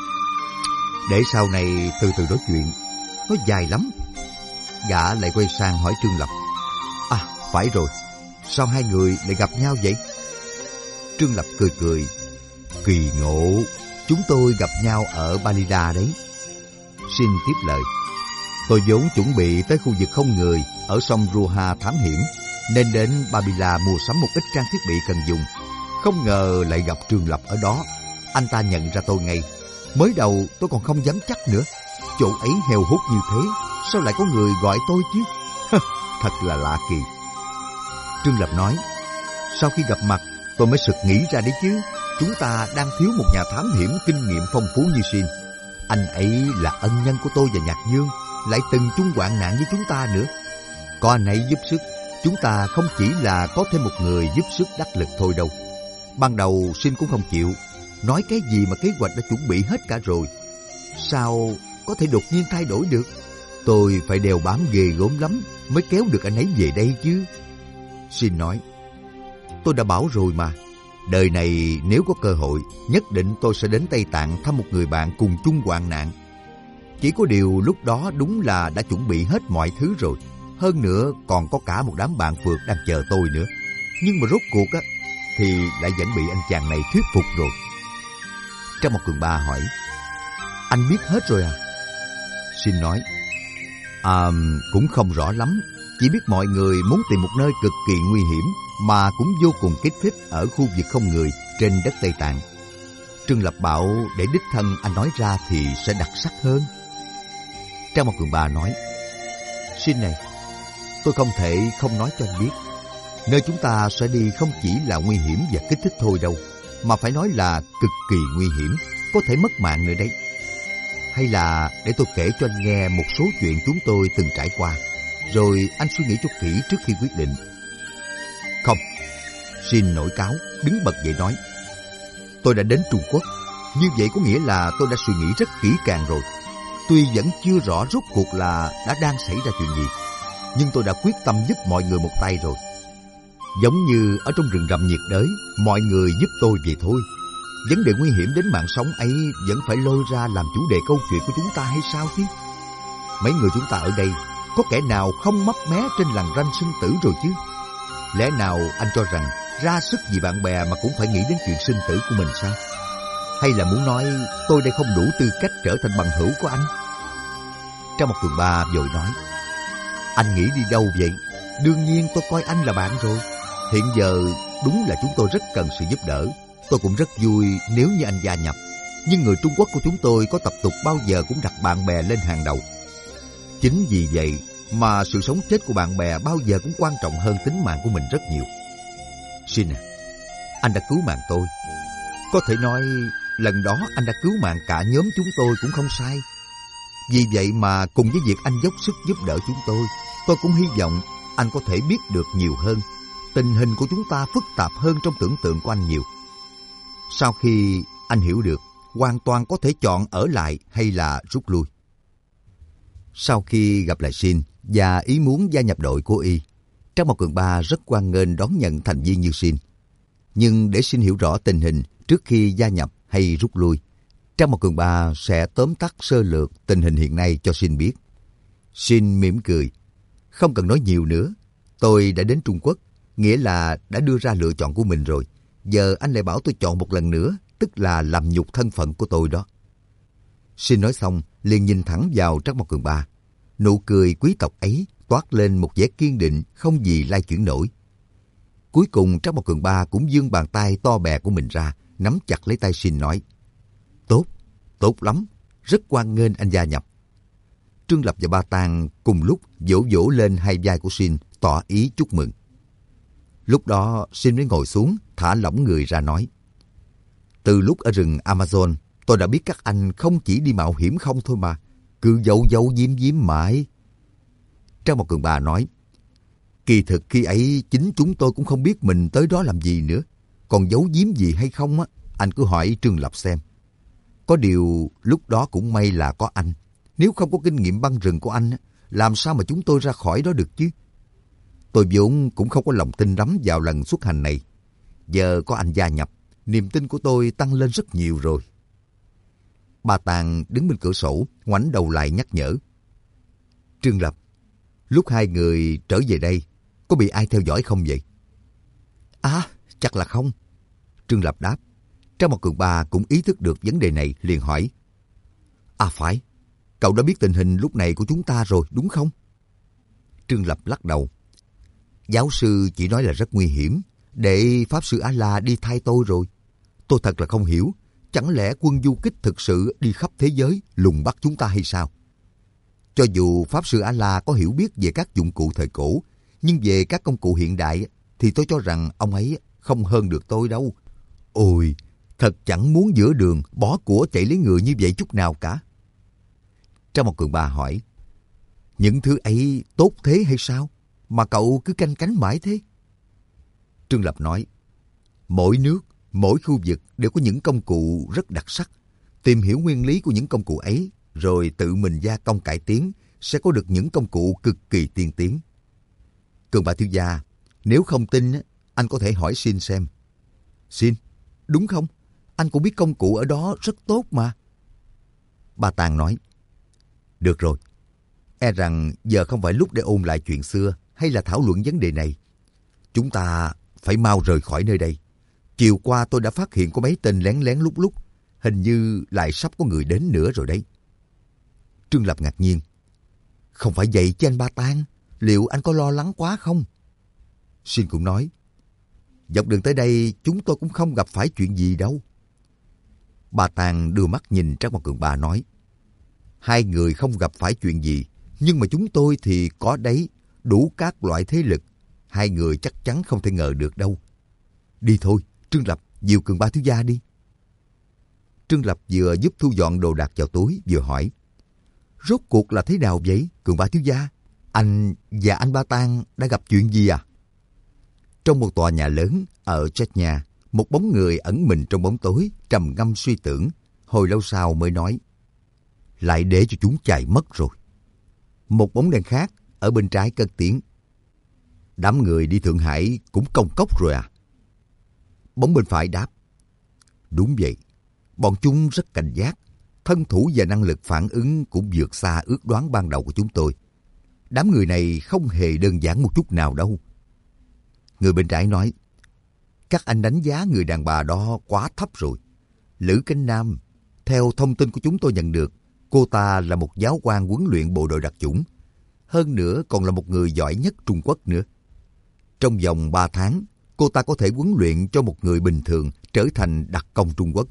để sau này từ từ nói chuyện, nó dài lắm. Gã lại quay sang hỏi Trương Lập, À, phải rồi, sao hai người lại gặp nhau vậy? Trương Lập cười cười, Kỳ ngộ, chúng tôi gặp nhau ở Balida đấy. Xin tiếp lời, tôi vốn chuẩn bị tới khu vực không người ở sông Ruha thám hiểm, nên đến Babila mua sắm một ít trang thiết bị cần dùng. Không ngờ lại gặp Trương Lập ở đó. Anh ta nhận ra tôi ngay. Mới đầu tôi còn không dám chắc nữa. Chỗ ấy heo hút như thế, sao lại có người gọi tôi chứ? Thật là lạ kỳ. Trương Lập nói, sau khi gặp mặt, tôi mới sực nghĩ ra đấy chứ. Chúng ta đang thiếu một nhà thám hiểm kinh nghiệm phong phú như Shin. Anh ấy là ân nhân của tôi và Nhạc Dương, lại từng chung hoạn nạn với chúng ta nữa. Có anh ấy giúp sức, chúng ta không chỉ là có thêm một người giúp sức đắc lực thôi đâu. Ban đầu Shin cũng không chịu, nói cái gì mà kế hoạch đã chuẩn bị hết cả rồi. Sao có thể đột nhiên thay đổi được? Tôi phải đeo bám ghê gớm lắm mới kéo được anh ấy về đây chứ. Shin nói, tôi đã bảo rồi mà. Đời này nếu có cơ hội, nhất định tôi sẽ đến Tây Tạng thăm một người bạn cùng chung hoạn nạn. Chỉ có điều lúc đó đúng là đã chuẩn bị hết mọi thứ rồi. Hơn nữa còn có cả một đám bạn phượt đang chờ tôi nữa. Nhưng mà rốt cuộc á, thì lại vẫn bị anh chàng này thuyết phục rồi. Trong một cường ba hỏi, anh biết hết rồi à? Shin nói, À, cũng không rõ lắm. Chỉ biết mọi người muốn tìm một nơi cực kỳ nguy hiểm mà cũng vô cùng kích thích ở khu vực không người trên đất Tây Tạng. Trương Lập bảo để đích thân anh nói ra thì sẽ đặc sắc hơn. Trang Một Cường Ba nói, Shin này, tôi không thể không nói cho anh biết. Nơi chúng ta sẽ đi không chỉ là nguy hiểm và kích thích thôi đâu, mà phải nói là cực kỳ nguy hiểm, có thể mất mạng nữa đấy. Hay là để tôi kể cho anh nghe một số chuyện chúng tôi từng trải qua, rồi anh suy nghĩ cho kỹ trước khi quyết định. Không, Shin nổi cáu, đứng bật dậy nói, tôi đã đến Trung Quốc, như vậy có nghĩa là tôi đã suy nghĩ rất kỹ càng rồi. Tuy vẫn chưa rõ rốt cuộc là đã đang xảy ra chuyện gì, nhưng tôi đã quyết tâm giúp mọi người một tay rồi. Giống như ở trong rừng rậm nhiệt đới, mọi người giúp tôi vậy thôi. Vấn đề nguy hiểm đến mạng sống ấy vẫn phải lôi ra làm chủ đề câu chuyện của chúng ta hay sao chứ? Mấy người chúng ta ở đây, có kẻ nào không mấp mé trên lằn ranh sinh tử rồi chứ? Lẽ nào anh cho rằng ra sức vì bạn bè mà cũng phải nghĩ đến chuyện sinh tử của mình sao? Hay là muốn nói tôi đây không đủ tư cách trở thành bằng hữu của anh? Trong một tuần ba vội nói, anh nghĩ đi đâu vậy? Đương nhiên tôi coi anh là bạn rồi. Hiện giờ đúng là chúng tôi rất cần sự giúp đỡ. Tôi cũng rất vui nếu như anh gia nhập. Nhưng người Trung Quốc của chúng tôi có tập tục bao giờ cũng đặt bạn bè lên hàng đầu. Chính vì vậy mà sự sống chết của bạn bè bao giờ cũng quan trọng hơn tính mạng của mình rất nhiều. Shin à, anh đã cứu mạng tôi. Có thể nói lần đó anh đã cứu mạng cả nhóm chúng tôi cũng không sai. Vì vậy mà cùng với việc anh dốc sức giúp đỡ chúng tôi, tôi cũng hy vọng anh có thể biết được nhiều hơn. Tình hình của chúng ta phức tạp hơn trong tưởng tượng của anh nhiều. Sau khi anh hiểu được, hoàn toàn có thể chọn ở lại hay là rút lui. Sau khi gặp lại Shin và ý muốn gia nhập đội của y, Trang Một Cường Ba rất hoan nghênh đón nhận thành viên như Shin. Nhưng để Shin hiểu rõ tình hình trước khi gia nhập hay rút lui, Trang Một Cường Ba sẽ tóm tắt sơ lược tình hình hiện nay cho Shin biết. Shin mỉm cười. Không cần nói nhiều nữa. Tôi đã đến Trung Quốc, nghĩa là đã đưa ra lựa chọn của mình rồi. Giờ anh lại bảo tôi chọn một lần nữa, tức là làm nhục thân phận của tôi đó. Shin nói xong, liền nhìn thẳng vào Trang Một Cường Ba. Nụ cười quý tộc ấy toát lên một vẻ kiên định không gì lay chuyển nổi. Cuối cùng Trang Một Cường Ba cũng giương bàn tay to bè của mình ra, nắm chặt lấy tay Shin nói, Tốt, tốt lắm, rất hoan nghênh anh gia nhập. Trương Lập và Ba Tàng cùng lúc vỗ vỗ lên hai vai của Shin, tỏ ý chúc mừng. Lúc đó Shin mới ngồi xuống, thả lỏng người ra nói, từ lúc ở rừng Amazon, tôi đã biết các anh không chỉ đi mạo hiểm không thôi mà, cứ giấu giấu giếm giếm mãi. Trang Một Cường Ba nói, kỳ thực khi ấy chính chúng tôi cũng không biết mình tới đó làm gì nữa. Còn giấu giếm gì hay không á, anh cứ hỏi Trương Lập xem. Có điều lúc đó cũng may là có anh. Nếu không có kinh nghiệm băng rừng của anh, làm sao mà chúng tôi ra khỏi đó được chứ? Tôi vốn cũng không có lòng tin lắm vào lần xuất hành này. Giờ có anh gia nhập, niềm tin của tôi tăng lên rất nhiều rồi. Ba Tàng đứng bên cửa sổ, ngoảnh đầu lại nhắc nhở. Trương Lập, lúc hai người trở về đây, có bị ai theo dõi không vậy? À, chắc là không. Trương Lập đáp. Trang Một Cường Ba cũng ý thức được vấn đề này, liền hỏi. À phải, cậu đã biết tình hình lúc này của chúng ta rồi, đúng không? Trương Lập lắc đầu. Giáo sư chỉ nói là rất nguy hiểm, để Pháp Sư Á-La đi thay tôi rồi. Tôi thật là không hiểu, Chẳng lẽ quân du kích thực sự đi khắp thế giới lùng bắt chúng ta hay sao? Cho dù Pháp Sư A-la có hiểu biết về các dụng cụ thời cổ, nhưng về các công cụ hiện đại thì tôi cho rằng ông ấy không hơn được tôi đâu. Ôi, thật chẳng muốn giữa đường bỏ của chạy lấy người như vậy chút nào cả. Trang một Cường Ba hỏi, những thứ ấy tốt thế hay sao mà cậu cứ canh cánh mãi thế? Trương Lập nói, mỗi nước, mỗi khu vực đều có những công cụ rất đặc sắc. Tìm hiểu nguyên lý của những công cụ ấy, rồi tự mình gia công cải tiến, sẽ có được những công cụ cực kỳ tiên tiến. Cường Ba thiếu gia, nếu không tin, anh có thể hỏi Xin xem. Xin, đúng không? Anh cũng biết công cụ ở đó rất tốt mà. Ba Tàng nói, được rồi, e rằng giờ không phải lúc để ôn lại chuyện xưa hay là thảo luận vấn đề này. Chúng ta phải mau rời khỏi nơi đây. Chiều qua tôi đã phát hiện có mấy tên lén lén lúc lúc, hình như lại sắp có người đến nữa rồi đấy. Trương Lập ngạc nhiên, không phải vậy chứ anh Ba Tàng, liệu anh có lo lắng quá không? Xin cũng nói, dọc đường tới đây chúng tôi cũng không gặp phải chuyện gì đâu. Ba Tàng đưa mắt nhìn Trác Mộc Cường Ba nói, hai người không gặp phải chuyện gì, nhưng mà chúng tôi thì có đấy, đủ các loại thế lực. Hai người chắc chắn không thể ngờ được đâu. Đi thôi, Trương Lập, dìu Cường Ba thiếu gia đi. Trương Lập vừa giúp thu dọn đồ đạc vào túi, vừa hỏi, rốt cuộc là thế nào vậy, Cường Ba thiếu gia? Anh và anh Ba Tàng đã gặp chuyện gì à? Trong một tòa nhà lớn ở Chechnya, một bóng người ẩn mình trong bóng tối, trầm ngâm suy tưởng, hồi lâu sau mới nói, lại để cho chúng chạy mất rồi. Một bóng đen khác ở bên trái cất tiếng, đám người đi Thượng Hải cũng công cốc rồi à? Bóng bên phải đáp, đúng vậy, bọn chúng rất cảnh giác, thân thủ và năng lực phản ứng cũng vượt xa ước đoán ban đầu của chúng tôi. Đám người này không hề đơn giản một chút nào đâu. Người bên trái nói, các anh đánh giá người đàn bà đó quá thấp rồi. Lữ Cánh Nam, theo thông tin của chúng tôi nhận được, cô ta là một giáo quan huấn luyện bộ đội đặc chủng. Hơn nữa còn là một người giỏi nhất Trung Quốc nữa. Trong vòng ba tháng, cô ta có thể huấn luyện cho một người bình thường trở thành đặc công Trung Quốc.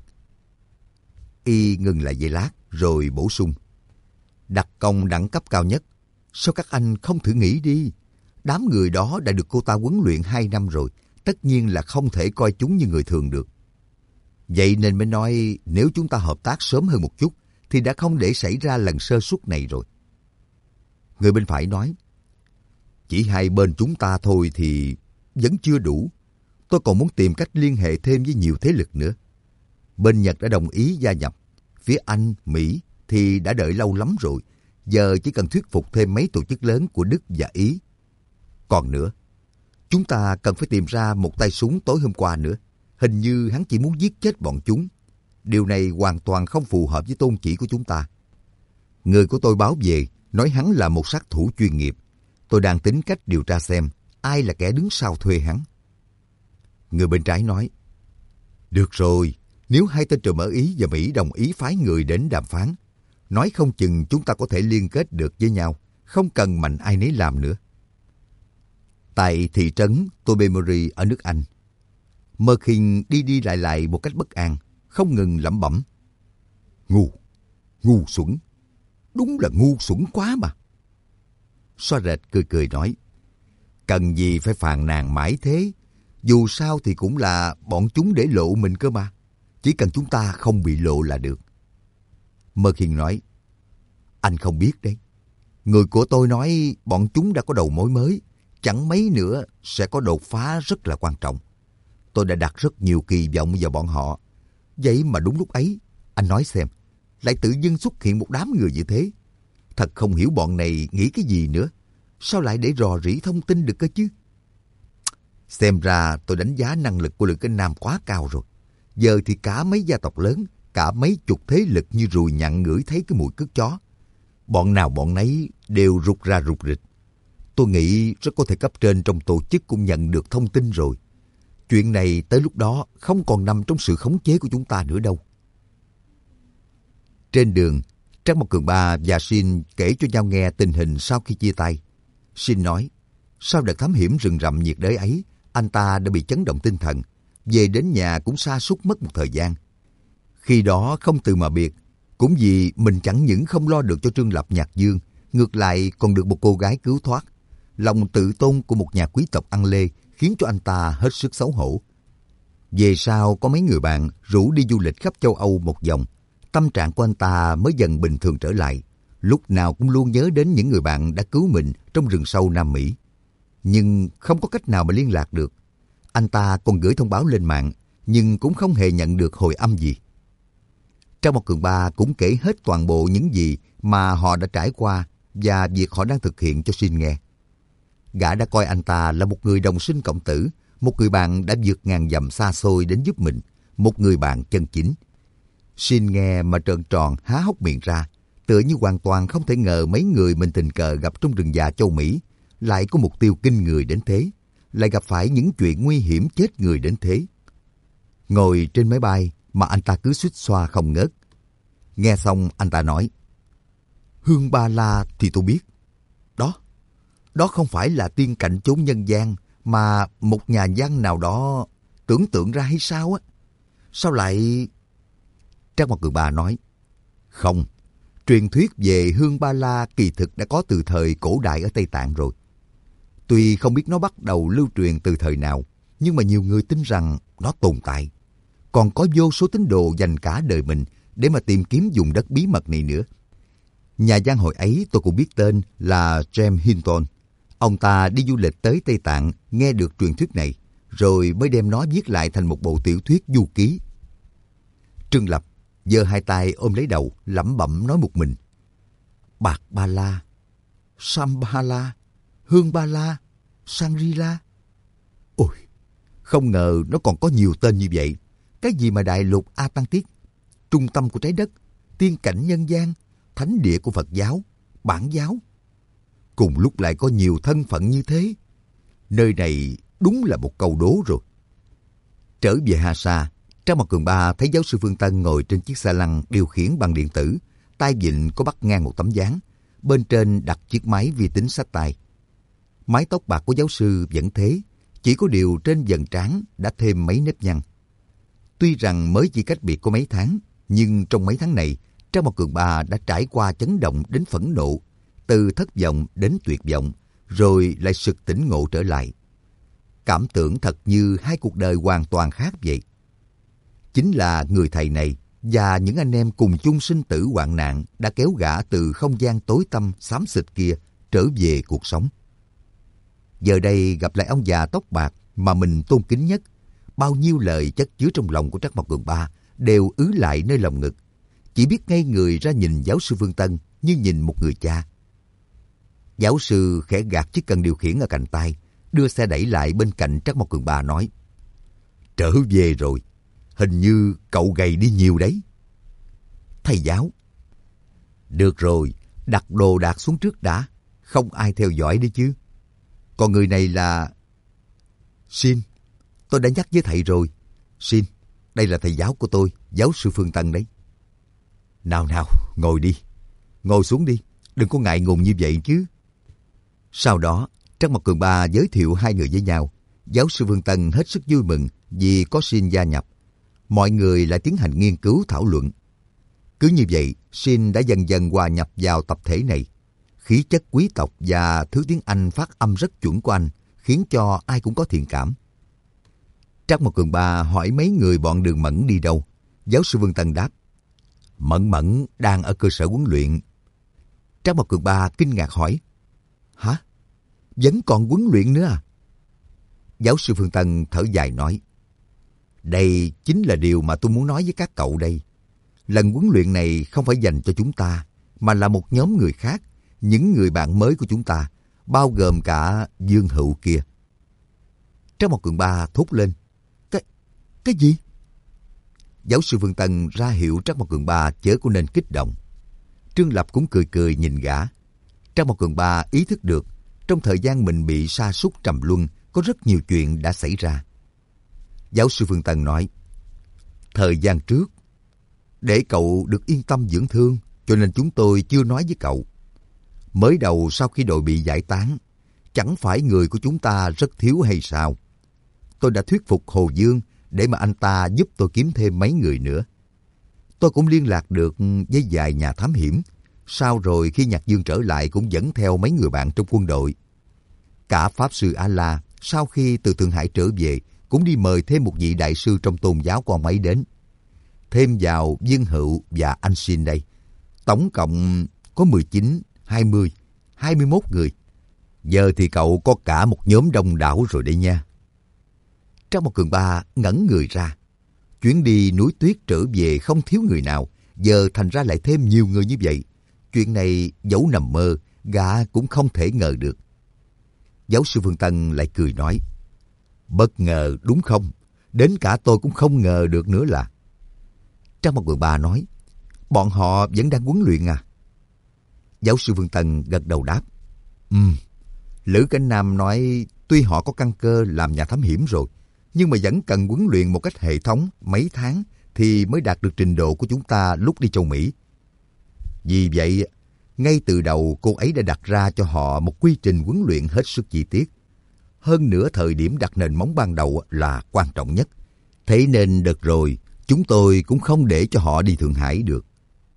Y ngừng lại giây lát, rồi bổ sung, đặc công đẳng cấp cao nhất. Sao các anh không thử nghĩ đi? Đám người đó đã được cô ta huấn luyện hai năm rồi, tất nhiên là không thể coi chúng như người thường được. Vậy nên mới nói nếu chúng ta hợp tác sớm hơn một chút thì đã không để xảy ra lần sơ suất này rồi. Người bên phải nói, chỉ hai bên chúng ta thôi thì vẫn chưa đủ. Tôi còn muốn tìm cách liên hệ thêm với nhiều thế lực nữa. Bên Nhật đã đồng ý gia nhập. Phía Anh, Mỹ thì đã đợi lâu lắm rồi. Giờ chỉ cần thuyết phục thêm mấy tổ chức lớn của Đức và Ý. Còn nữa, chúng ta cần phải tìm ra một tay súng tối hôm qua nữa. Hình như hắn chỉ muốn giết chết bọn chúng. Điều này hoàn toàn không phù hợp với tôn chỉ của chúng ta. Người của tôi báo về, nói hắn là một sát thủ chuyên nghiệp. Tôi đang tính cách điều tra xem ai là kẻ đứng sau thuê hắn. Người bên trái nói, được rồi, nếu hai tên trùm ở Ý và Mỹ đồng ý phái người đến đàm phán, nói không chừng chúng ta có thể liên kết được với nhau, không cần mạnh ai nấy làm nữa. Tại thị trấn Tobermory ở nước Anh, Merkin đi đi lại lại một cách bất an, không ngừng lẩm bẩm. Ngu, ngu xuẩn, đúng là ngu xuẩn quá mà. Xoa rệt cười cười nói, cần gì phải phàn nàn mãi thế, dù sao thì cũng là bọn chúng để lộ mình cơ mà, chỉ cần chúng ta không bị lộ là được. Merkin nói, anh không biết đấy, người của tôi nói bọn chúng đã có đầu mối mới, chẳng mấy nữa sẽ có đột phá rất là quan trọng. Tôi đã đặt rất nhiều kỳ vọng vào bọn họ. Vậy mà đúng lúc ấy, anh nói xem, lại tự dưng xuất hiện một đám người như thế. Thật không hiểu bọn này nghĩ cái gì nữa. Sao lại để rò rỉ thông tin được cơ chứ? Xem ra tôi đánh giá năng lực của Lữ Cánh Nam quá cao rồi. Giờ thì cả mấy gia tộc lớn, cả mấy chục thế lực như ruồi nhặn ngửi thấy cái mùi cất chó. Bọn nào bọn nấy đều rụt ra rụt rịch. Tôi nghĩ rất có thể cấp trên trong tổ chức cũng nhận được thông tin rồi. Chuyện này tới lúc đó không còn nằm trong sự khống chế của chúng ta nữa đâu. Trên đường, Trác Mộc Cường Ba và Xin kể cho nhau nghe tình hình sau khi chia tay. Xin nói, sau đợt thám hiểm rừng rậm nhiệt đới ấy, anh ta đã bị chấn động tinh thần. Về đến nhà cũng sa sút mất một thời gian. Khi đó không từ mà biệt, cũng vì mình chẳng những không lo được cho Trương Lập Nhạc Dương, ngược lại còn được một cô gái cứu thoát. Lòng tự tôn của một nhà quý tộc ăn lê khiến cho anh ta hết sức xấu hổ. Về sau có mấy người bạn rủ đi du lịch khắp châu Âu một vòng, tâm trạng của anh ta mới dần bình thường trở lại. Lúc nào cũng luôn nhớ đến những người bạn đã cứu mình trong rừng sâu Nam Mỹ. Nhưng không có cách nào mà liên lạc được. Anh ta còn gửi thông báo lên mạng, nhưng cũng không hề nhận được hồi âm gì. Trang Một Cường Ba cũng kể hết toàn bộ những gì mà họ đã trải qua và việc họ đang thực hiện cho Shin nghe. Gã đã coi anh ta là một người đồng sinh cộng tử, một người bạn đã vượt ngàn dặm xa xôi đến giúp mình, một người bạn chân chính. Shin nghe mà trợn tròn há hốc miệng ra, tựa như hoàn toàn không thể ngờ mấy người mình tình cờ gặp trong rừng già châu Mỹ lại có mục tiêu kinh người đến thế, lại gặp phải những chuyện nguy hiểm chết người đến thế. Ngồi trên máy bay mà anh ta cứ suýt xoa không ngớt. Nghe xong anh ta nói, Hương Ba La thì tôi biết. Đó, đó không phải là tiên cảnh chốn nhân gian mà một nhà văn nào đó tưởng tượng ra hay sao á? Sao lại... Trang Một Cường Ba nói, không, truyền thuyết về Hương Ba La kỳ thực đã có từ thời cổ đại ở Tây Tạng rồi. Tuy không biết nó bắt đầu lưu truyền từ thời nào, nhưng mà nhiều người tin rằng nó tồn tại. Còn có vô số tín đồ dành cả đời mình để mà tìm kiếm vùng đất bí mật này nữa. Nhà văn hồi ấy tôi cũng biết tên là James Hinton. Ông ta đi du lịch tới Tây Tạng, nghe được truyền thuyết này, rồi mới đem nó viết lại thành một bộ tiểu thuyết du ký. Trương Lập giơ hai tay ôm lấy đầu, lẩm bẩm nói một mình. Bạc Ba La, Sam Ba La, Hương Ba La, Shangri-La. Ôi, không ngờ nó còn có nhiều tên như vậy. Cái gì mà đại lục Atlantis, trung tâm của trái đất, tiên cảnh nhân gian, thánh địa của Phật giáo, Bản giáo. Cùng lúc lại có nhiều thân phận như thế. Nơi này đúng là một câu đố rồi. Trở về Hà Sa, Trang Một Cường Ba thấy giáo sư Phương Tân ngồi trên chiếc xe lăn điều khiển bằng điện tử, tay vịn có bắt ngang một tấm dáng, bên trên đặt chiếc máy vi tính xách tay. Mái tóc bạc của giáo sư vẫn thế, chỉ có điều trên vầng trán đã thêm mấy nếp nhăn. Tuy rằng mới chỉ cách biệt có mấy tháng, nhưng trong mấy tháng này, Trang Một Cường Ba đã trải qua chấn động đến phẫn nộ, từ thất vọng đến tuyệt vọng, rồi lại sực tỉnh ngộ trở lại. Cảm tưởng thật như hai cuộc đời hoàn toàn khác vậy. Chính là người thầy này và những anh em cùng chung sinh tử hoạn nạn đã kéo gã từ không gian tối tăm xám xịt kia trở về cuộc sống. Giờ đây gặp lại ông già tóc bạc mà mình tôn kính nhất, bao nhiêu lời chất chứa trong lòng của Trắc Mộc Cường Ba đều ứ lại nơi lòng ngực. Chỉ biết ngây người ra nhìn giáo sư Phương Tân như nhìn một người cha. Giáo sư khẽ gạt chiếc cần điều khiển ở cạnh tay, đưa xe đẩy lại bên cạnh Trắc Mộc Cường Ba nói, trở về rồi, hình như cậu gầy đi nhiều đấy. Thầy giáo, được rồi, đặt đồ đạc xuống trước đã, không ai theo dõi đấy chứ. Còn người này là... Shin, tôi đã nhắc với thầy rồi. Shin, đây là thầy giáo của tôi, giáo sư Phương Tân đấy. Nào nào, ngồi đi. Ngồi xuống đi, đừng có ngại ngùng như vậy chứ. Sau đó, Trắc Mộc Cường Ba giới thiệu hai người với nhau. Giáo sư Phương Tân hết sức vui mừng vì có Shin gia nhập. Mọi người lại tiến hành nghiên cứu thảo luận. Cứ như vậy, Shin đã dần dần hòa nhập vào tập thể này. Khí chất quý tộc và thứ tiếng Anh phát âm rất chuẩn của anh khiến cho ai cũng có thiện cảm. Trắc Mộc Cường Ba hỏi mấy người bọn Đường Mẫn đi đâu. Giáo sư Vương Tân đáp, Mẫn Mẫn đang ở cơ sở huấn luyện. Trắc Mộc Cường Ba kinh ngạc hỏi, hả? Vẫn còn huấn luyện nữa à? Giáo sư Phương Tân thở dài nói, đây chính là điều mà tôi muốn nói với các cậu đây. Lần huấn luyện này không phải dành cho chúng ta, mà là một nhóm người khác, những người bạn mới của chúng ta, bao gồm cả Dương Hữu kia. Trắc Mộc Cường Ba thốt lên, Cái, cái gì? Giáo sư Phương Tân ra hiệu Trắc Mộc Cường Ba chớ có nên kích động. Trương Lập cũng cười cười nhìn gã. Trắc Mộc Cường Ba ý thức được, trong thời gian mình bị sa sút trầm luân, có rất nhiều chuyện đã xảy ra. Giáo sư Phương Tân nói, thời gian trước, để cậu được yên tâm dưỡng thương, cho nên chúng tôi chưa nói với cậu. Mới đầu sau khi đội bị giải tán, chẳng phải người của chúng ta rất thiếu hay sao? Tôi đã thuyết phục Hồ Dương để mà anh ta giúp tôi kiếm thêm mấy người nữa. tôi cũng liên lạc được với vài nhà thám hiểm. Sau rồi khi Nhạc Dương trở lại cũng dẫn theo mấy người bạn trong quân đội. Cả Pháp Sư A-La sau khi từ Thượng Hải trở về cũng đi mời thêm một vị đại sư trong tôn giáo của ông ấy đến. Thêm vào Dương Hữu và anh Xin đây. Tổng cộng có mười chín, hai mươi, hai mươi mốt người. Giờ thì cậu có cả một nhóm đông đảo rồi đấy nha. Trang một Cường Ba ngẩn người ra. Chuyến đi núi tuyết trở về không thiếu người nào, giờ thành ra lại thêm nhiều người như vậy. Chuyện này dẫu nằm mơ, gã cũng không thể ngờ được. Giáo sư Phương Tân lại cười nói, bất ngờ đúng không? Đến cả tôi cũng không ngờ được nữa là. Trang một Cường Ba nói, bọn họ vẫn đang huấn luyện à? Giáo sư Phương Tân gật đầu đáp, Ừm, Lữ Cảnh Nam nói tuy họ có căn cơ làm nhà thám hiểm rồi, nhưng mà vẫn cần huấn luyện một cách hệ thống mấy tháng thì mới đạt được trình độ của chúng ta lúc đi châu Mỹ. Vì vậy, ngay từ đầu cô ấy đã đặt ra cho họ một quy trình huấn luyện hết sức chi tiết. Hơn nữa thời điểm đặt nền móng ban đầu là quan trọng nhất. Thế nên đợt rồi, chúng tôi cũng không để cho họ đi Thượng Hải được.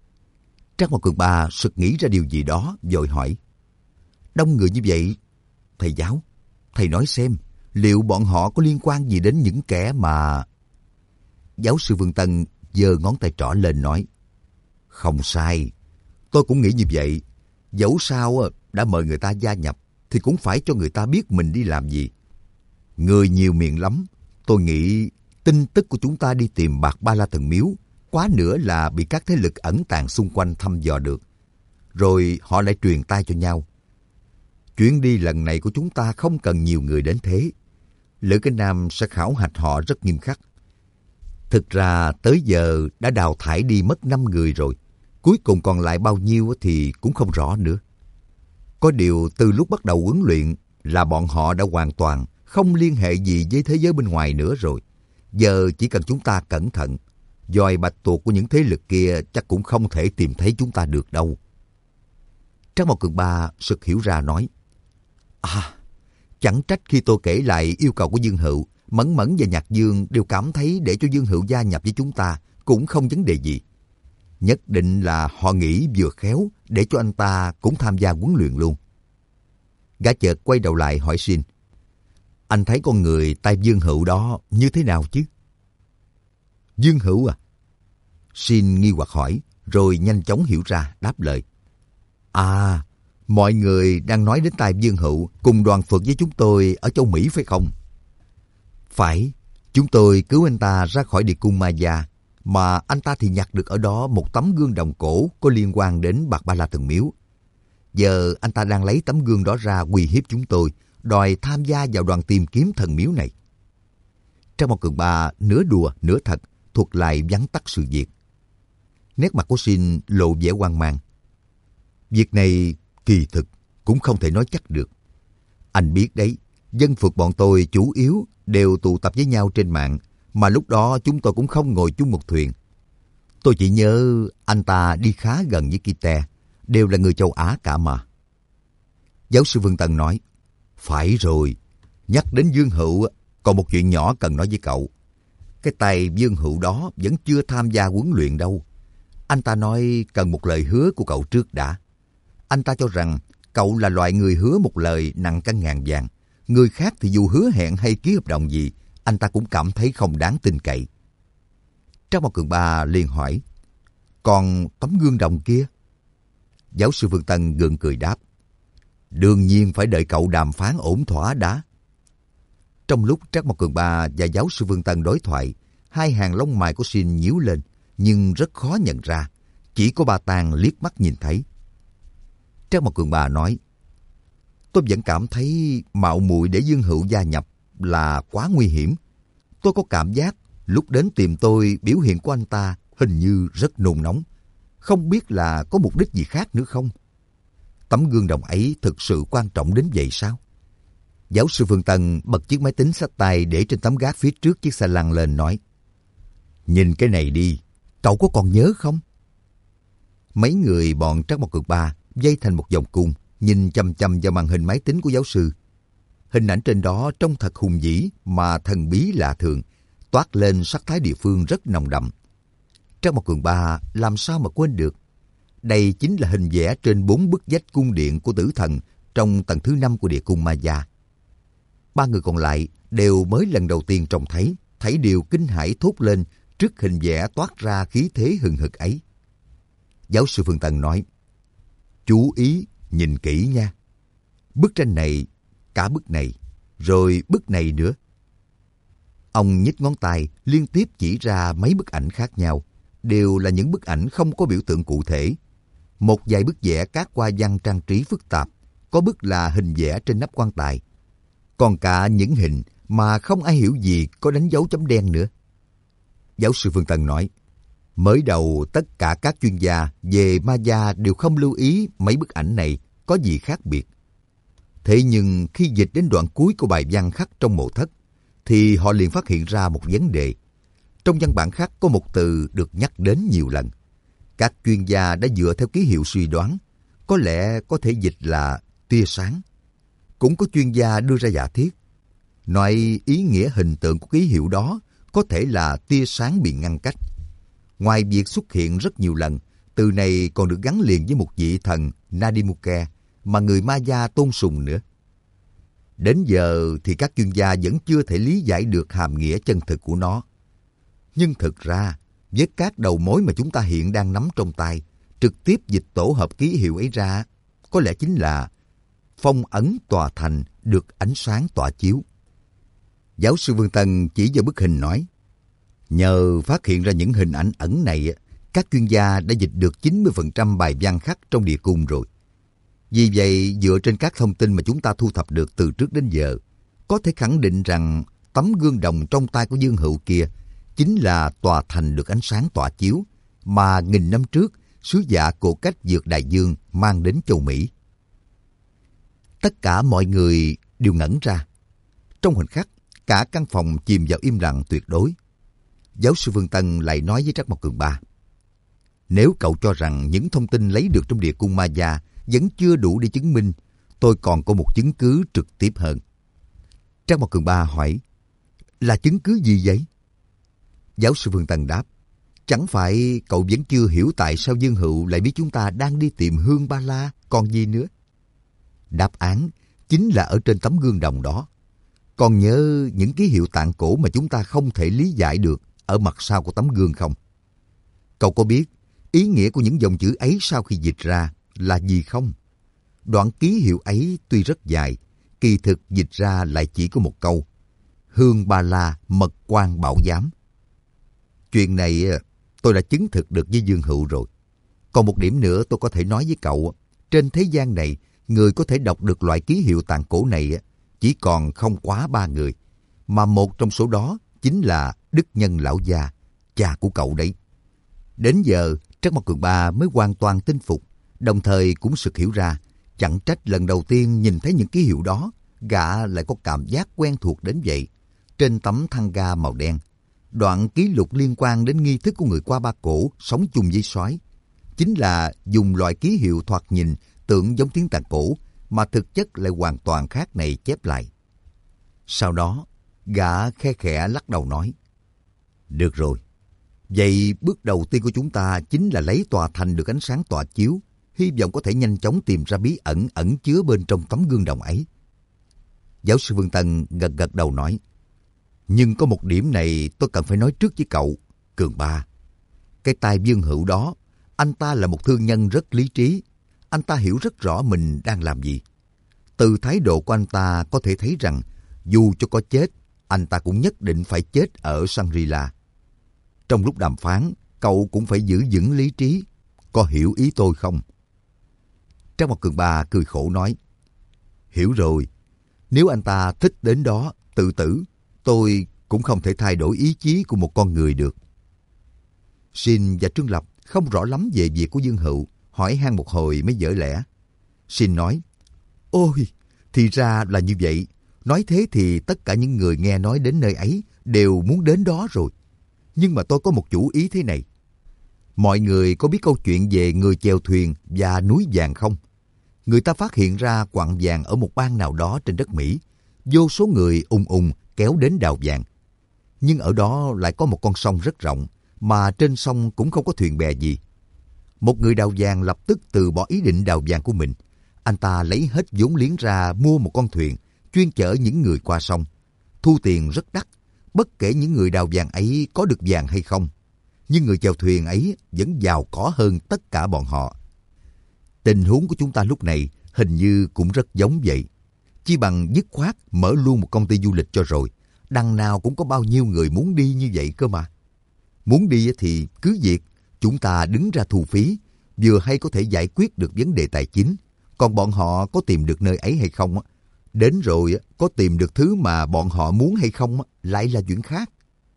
Trác Mộc Cường Ba sực nghĩ ra điều gì đó, vội hỏi. Đông người như vậy, thầy giáo, thầy nói xem, liệu bọn họ có liên quan gì đến những kẻ mà... Giáo sư Vương Tân giơ ngón tay trỏ lên nói. Không sai, tôi cũng nghĩ như vậy. Dẫu sao đã mời người ta gia nhập, thì cũng phải cho người ta biết mình đi làm gì. Người nhiều miệng lắm, tôi nghĩ tin tức của chúng ta đi tìm Bạc Ba La Thần Miếu, quá nữa là bị các thế lực ẩn tàng xung quanh thăm dò được. Rồi họ lại truyền tai cho nhau. Chuyến đi lần này của chúng ta không cần nhiều người đến thế. Lữ Cảnh Nam sẽ khảo hạch họ rất nghiêm khắc. Thực ra tới giờ đã đào thải đi mất năm người rồi. Cuối cùng còn lại bao nhiêu thì cũng không rõ nữa. Có điều từ lúc bắt đầu huấn luyện là bọn họ đã hoàn toàn không liên hệ gì với thế giới bên ngoài nữa rồi. Giờ chỉ cần chúng ta cẩn thận, dòi bạch tuộc của những thế lực kia chắc cũng không thể tìm thấy chúng ta được đâu. Trác Mộc Cường Ba sực hiểu ra nói. À, chẳng trách khi tôi kể lại yêu cầu của Dương Hữu, Mẫn Mẫn và Nhạc Dương đều cảm thấy để cho Dương Hữu gia nhập với chúng ta cũng không vấn đề gì. Nhất định là họ nghĩ vừa khéo để cho anh ta cũng tham gia huấn luyện luôn. Gã chợt quay đầu lại hỏi Xin. Anh thấy con người tay Dương Hữu đó như thế nào chứ? Dương Hữu à? Xin nghi hoặc hỏi, rồi nhanh chóng hiểu ra, đáp lời. À, mọi người đang nói đến tài Dương Hữu cùng đoàn phượt với chúng tôi ở châu Mỹ phải không? Phải, chúng tôi cứu anh ta ra khỏi địa cung Maya, mà anh ta thì nhặt được ở đó một tấm gương đồng cổ có liên quan đến Bạc Ba La Thần Miếu. Giờ anh ta đang lấy tấm gương đó ra uy hiếp chúng tôi, đòi tham gia vào đoàn tìm kiếm thần miếu này. Trác Mộc Cường Ba nửa đùa nửa thật thuật lại vắn tắt sự việc. Nét mặt của Xin lộ vẻ hoang mang. Việc này kỳ thực cũng không thể nói chắc được. Anh biết đấy, dân phượt bọn tôi chủ yếu đều tụ tập với nhau trên mạng, mà lúc đó chúng tôi cũng không ngồi chung một thuyền. Tôi chỉ nhớ anh ta đi khá gần với Kite, đều là người châu Á cả mà. Giáo sư Vương Tân nói, phải rồi, nhắc đến Dương Hữu, còn một chuyện nhỏ cần nói với cậu. Cái tay Dương Hữu đó vẫn chưa tham gia huấn luyện đâu. Anh ta nói cần một lời hứa của cậu trước đã. Anh ta cho rằng cậu là loại người hứa một lời nặng cả ngàn vàng. Người khác thì dù hứa hẹn hay ký hợp đồng gì, anh ta cũng cảm thấy không đáng tin cậy. Trác Mộc Cường Ba liền hỏi, còn tấm gương đồng kia? Giáo sư Vương Tân gượng cười đáp, đương nhiên phải đợi cậu đàm phán ổn thỏa đã. Trong lúc Trác Mộc Cường Ba và giáo sư Vương Tân đối thoại, hai hàng lông mày của Xin nhíu lên, nhưng rất khó nhận ra, chỉ có Ba Tàng liếc mắt nhìn thấy. Trác Mộc Cường Ba nói, tôi vẫn cảm thấy mạo muội để Dương Hữu gia nhập là quá nguy hiểm. Tôi có cảm giác lúc đến tìm tôi biểu hiện của anh ta hình như rất nôn nóng. Không biết là có mục đích gì khác nữa không? Tấm gương đồng ấy thực sự quan trọng đến vậy sao? Giáo sư Phương Tân bật chiếc máy tính xách tay để trên tấm gác phía trước chiếc xe lăn lên nói, nhìn cái này đi, cậu có còn nhớ không? Mấy người bọn Trác Mộc Cường Ba dây thành một vòng cung, nhìn chăm chăm vào màn hình máy tính của giáo sư. Hình ảnh trên đó trông thật hùng vĩ mà thần bí lạ thường, toát lên sắc thái địa phương rất nồng đậm. Trác Trác Mộc Cường Ba làm sao mà quên được. Đây chính là hình vẽ trên bốn bức vách cung điện của tử thần trong tầng thứ năm của địa cung Ma Gia. Ba người còn lại đều mới lần đầu tiên trông thấy, thấy điều kinh hãi thốt lên trước hình vẽ toát ra khí thế hừng hực ấy. Giáo sư Phương Tân nói, chú ý, nhìn kỹ nha. Bức tranh này, cả bức này, rồi bức này nữa. Ông nhích ngón tay liên tiếp chỉ ra mấy bức ảnh khác nhau, đều là những bức ảnh không có biểu tượng cụ thể. Một vài bức vẽ các hoa văn trang trí phức tạp, có bức là hình vẽ trên nắp quan tài. Còn cả những hình mà không ai hiểu gì có đánh dấu chấm đen nữa. Giáo sư Phương Tân nói, mới đầu tất cả các chuyên gia về Ma Gia đều không lưu ý mấy bức ảnh này có gì khác biệt. Thế nhưng khi dịch đến đoạn cuối của bài văn khắc trong mộ thất, thì họ liền phát hiện ra một vấn đề. Trong văn bản khắc có một từ được nhắc đến nhiều lần. Các chuyên gia đã dựa theo ký hiệu suy đoán, có lẽ có thể dịch là tia sáng. Cũng có chuyên gia đưa ra giả thiết, nói ý nghĩa hình tượng của ký hiệu đó có thể là tia sáng bị ngăn cách. Ngoài việc xuất hiện rất nhiều lần, từ này còn được gắn liền với một vị thần Nadimuke mà người Ma Gia tôn sùng nữa. Đến giờ thì các chuyên gia vẫn chưa thể lý giải được hàm nghĩa chân thực của nó. Nhưng thực ra, với các đầu mối mà chúng ta hiện đang nắm trong tay, trực tiếp dịch tổ hợp ký hiệu ấy ra, có lẽ chính là phong ấn tòa thành được ánh sáng tỏa chiếu. Giáo sư Vương Tân chỉ vào bức hình nói, nhờ phát hiện ra những hình ảnh ẩn này, các chuyên gia đã dịch được chín mươi phần trăm bài văn khắc trong địa cung rồi. Vì vậy, dựa trên các thông tin mà chúng ta thu thập được từ trước đến giờ, có thể khẳng định rằng tấm gương đồng trong tay của Dương Hữu kia chính là tòa thành được ánh sáng tỏa chiếu mà nghìn năm trước sứ giả cổ cách vượt đại dương mang đến châu Mỹ. Tất cả mọi người đều ngẩn ra. Trong khoảnh khắc, cả căn phòng chìm vào im lặng tuyệt đối. Giáo sư Vương Tân lại nói với Trác Mộc Cường Ba, nếu cậu cho rằng những thông tin lấy được trong địa cung Ma Gia vẫn chưa đủ để chứng minh, tôi còn có một chứng cứ trực tiếp hơn. Trác Mộc Cường Ba hỏi, là chứng cứ gì vậy? Giáo sư Vương Tân đáp, chẳng phải cậu vẫn chưa hiểu tại sao Dương Hữu lại biết chúng ta đang đi tìm Hương Ba La, còn gì nữa? Đáp án chính là ở trên tấm gương đồng đó. Còn nhớ những ký hiệu tạng cổ mà chúng ta không thể lý giải được ở mặt sau của tấm gương không? Cậu có biết ý nghĩa của những dòng chữ ấy sau khi dịch ra là gì không? Đoạn ký hiệu ấy tuy rất dài, kỳ thực dịch ra lại chỉ có một câu: Hương Ba La mật quan bảo giám. Chuyện này tôi đã chứng thực được với Dương Hữu rồi. Còn một điểm nữa tôi có thể nói với cậu, trên thế gian này, người có thể đọc được loại ký hiệu tạng cổ này chỉ còn không quá ba người, mà một trong số đó chính là Đức Nhân Lão Gia, cha của cậu đấy. Đến giờ, Trác Mộc Cường Ba mới hoàn toàn tin phục, đồng thời cũng sực hiểu ra, chẳng trách lần đầu tiên nhìn thấy những ký hiệu đó, gã lại có cảm giác quen thuộc đến vậy. Trên tấm thăng ga màu đen, đoạn ký lục liên quan đến nghi thức của người qua Ba Cổ sống chung với sói, chính là dùng loại ký hiệu thoạt nhìn tưởng giống tiếng tạng cổ, mà thực chất lại hoàn toàn khác này chép lại. Sau đó, gã khe khẽ lắc đầu nói, được rồi, vậy bước đầu tiên của chúng ta chính là lấy tòa thành được ánh sáng tỏa chiếu, hy vọng có thể nhanh chóng tìm ra bí ẩn ẩn chứa bên trong tấm gương đồng ấy. Giáo sư Vương Tân gật gật đầu nói, nhưng có một điểm này tôi cần phải nói trước với cậu, Cường Ba. Cái tài Dương Hữu đó, anh ta là một thương nhân rất lý trí. Anh ta hiểu rất rõ mình đang làm gì. Từ thái độ của anh ta có thể thấy rằng dù cho có chết, anh ta cũng nhất định phải chết ở Shangri-La. Trong lúc đàm phán, cậu cũng phải giữ vững lý trí. Có hiểu ý tôi không? Trác Mộc Cường Ba cười khổ nói, hiểu rồi. Nếu anh ta thích đến đó, tự tử, tôi cũng không thể thay đổi ý chí của một con người được. Shin và Trương Lập không rõ lắm về việc của Dương Hữu, hỏi han một hồi mới vỡ lẽ. Shin nói, ôi, thì ra là như vậy. Nói thế thì tất cả những người nghe nói đến nơi ấy đều muốn đến đó rồi. Nhưng mà tôi có một chủ ý thế này. Mọi người có biết câu chuyện về người chèo thuyền và núi vàng không? Người ta phát hiện ra quặng vàng ở một bang nào đó trên đất Mỹ. Vô số người ùng ùng kéo đến đào vàng. Nhưng ở đó lại có một con sông rất rộng, mà trên sông cũng không có thuyền bè gì. Một người đào vàng lập tức từ bỏ ý định đào vàng của mình. Anh ta lấy hết vốn liếng ra mua một con thuyền, chuyên chở những người qua sông. Thu tiền rất đắt, bất kể những người đào vàng ấy có được vàng hay không. Nhưng người chèo thuyền ấy vẫn giàu có hơn tất cả bọn họ. Tình huống của chúng ta lúc này hình như cũng rất giống vậy. Chi bằng dứt khoát mở luôn một công ty du lịch cho rồi. Đằng nào cũng có bao nhiêu người muốn đi như vậy cơ mà. Muốn đi thì cứ việc, chúng ta đứng ra thu phí, vừa hay có thể giải quyết được vấn đề tài chính. Còn bọn họ có tìm được nơi ấy hay không, đến rồi có tìm được thứ mà bọn họ muốn hay không lại là chuyện khác.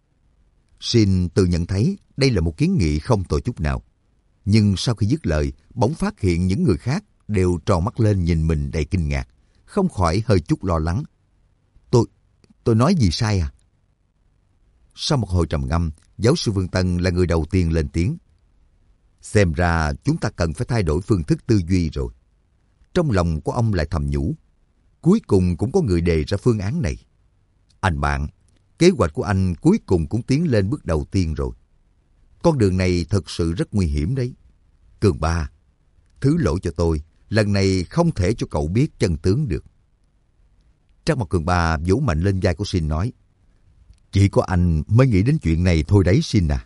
Shin tự nhận thấy đây là một kiến nghị không tồi chút nào. Nhưng sau khi dứt lời, bỗng phát hiện những người khác đều tròn mắt lên nhìn mình đầy kinh ngạc, không khỏi hơi chút lo lắng. Tôi, tôi nói gì sai à? Sau một hồi trầm ngâm, giáo sư Vương Tân là người đầu tiên lên tiếng. Xem ra chúng ta cần phải thay đổi phương thức tư duy rồi. Trong lòng của ông lại thầm nhủ. Cuối cùng cũng có người đề ra phương án này. Anh bạn, kế hoạch của anh cuối cùng cũng tiến lên bước đầu tiên rồi. Con đường này thật sự rất nguy hiểm đấy. Cường Ba, thứ lỗi cho tôi, lần này không thể cho cậu biết chân tướng được. Trác Mộc Cường Ba vỗ mạnh lên vai của Shin nói. Chỉ có anh mới nghĩ đến chuyện này thôi đấy Shin à.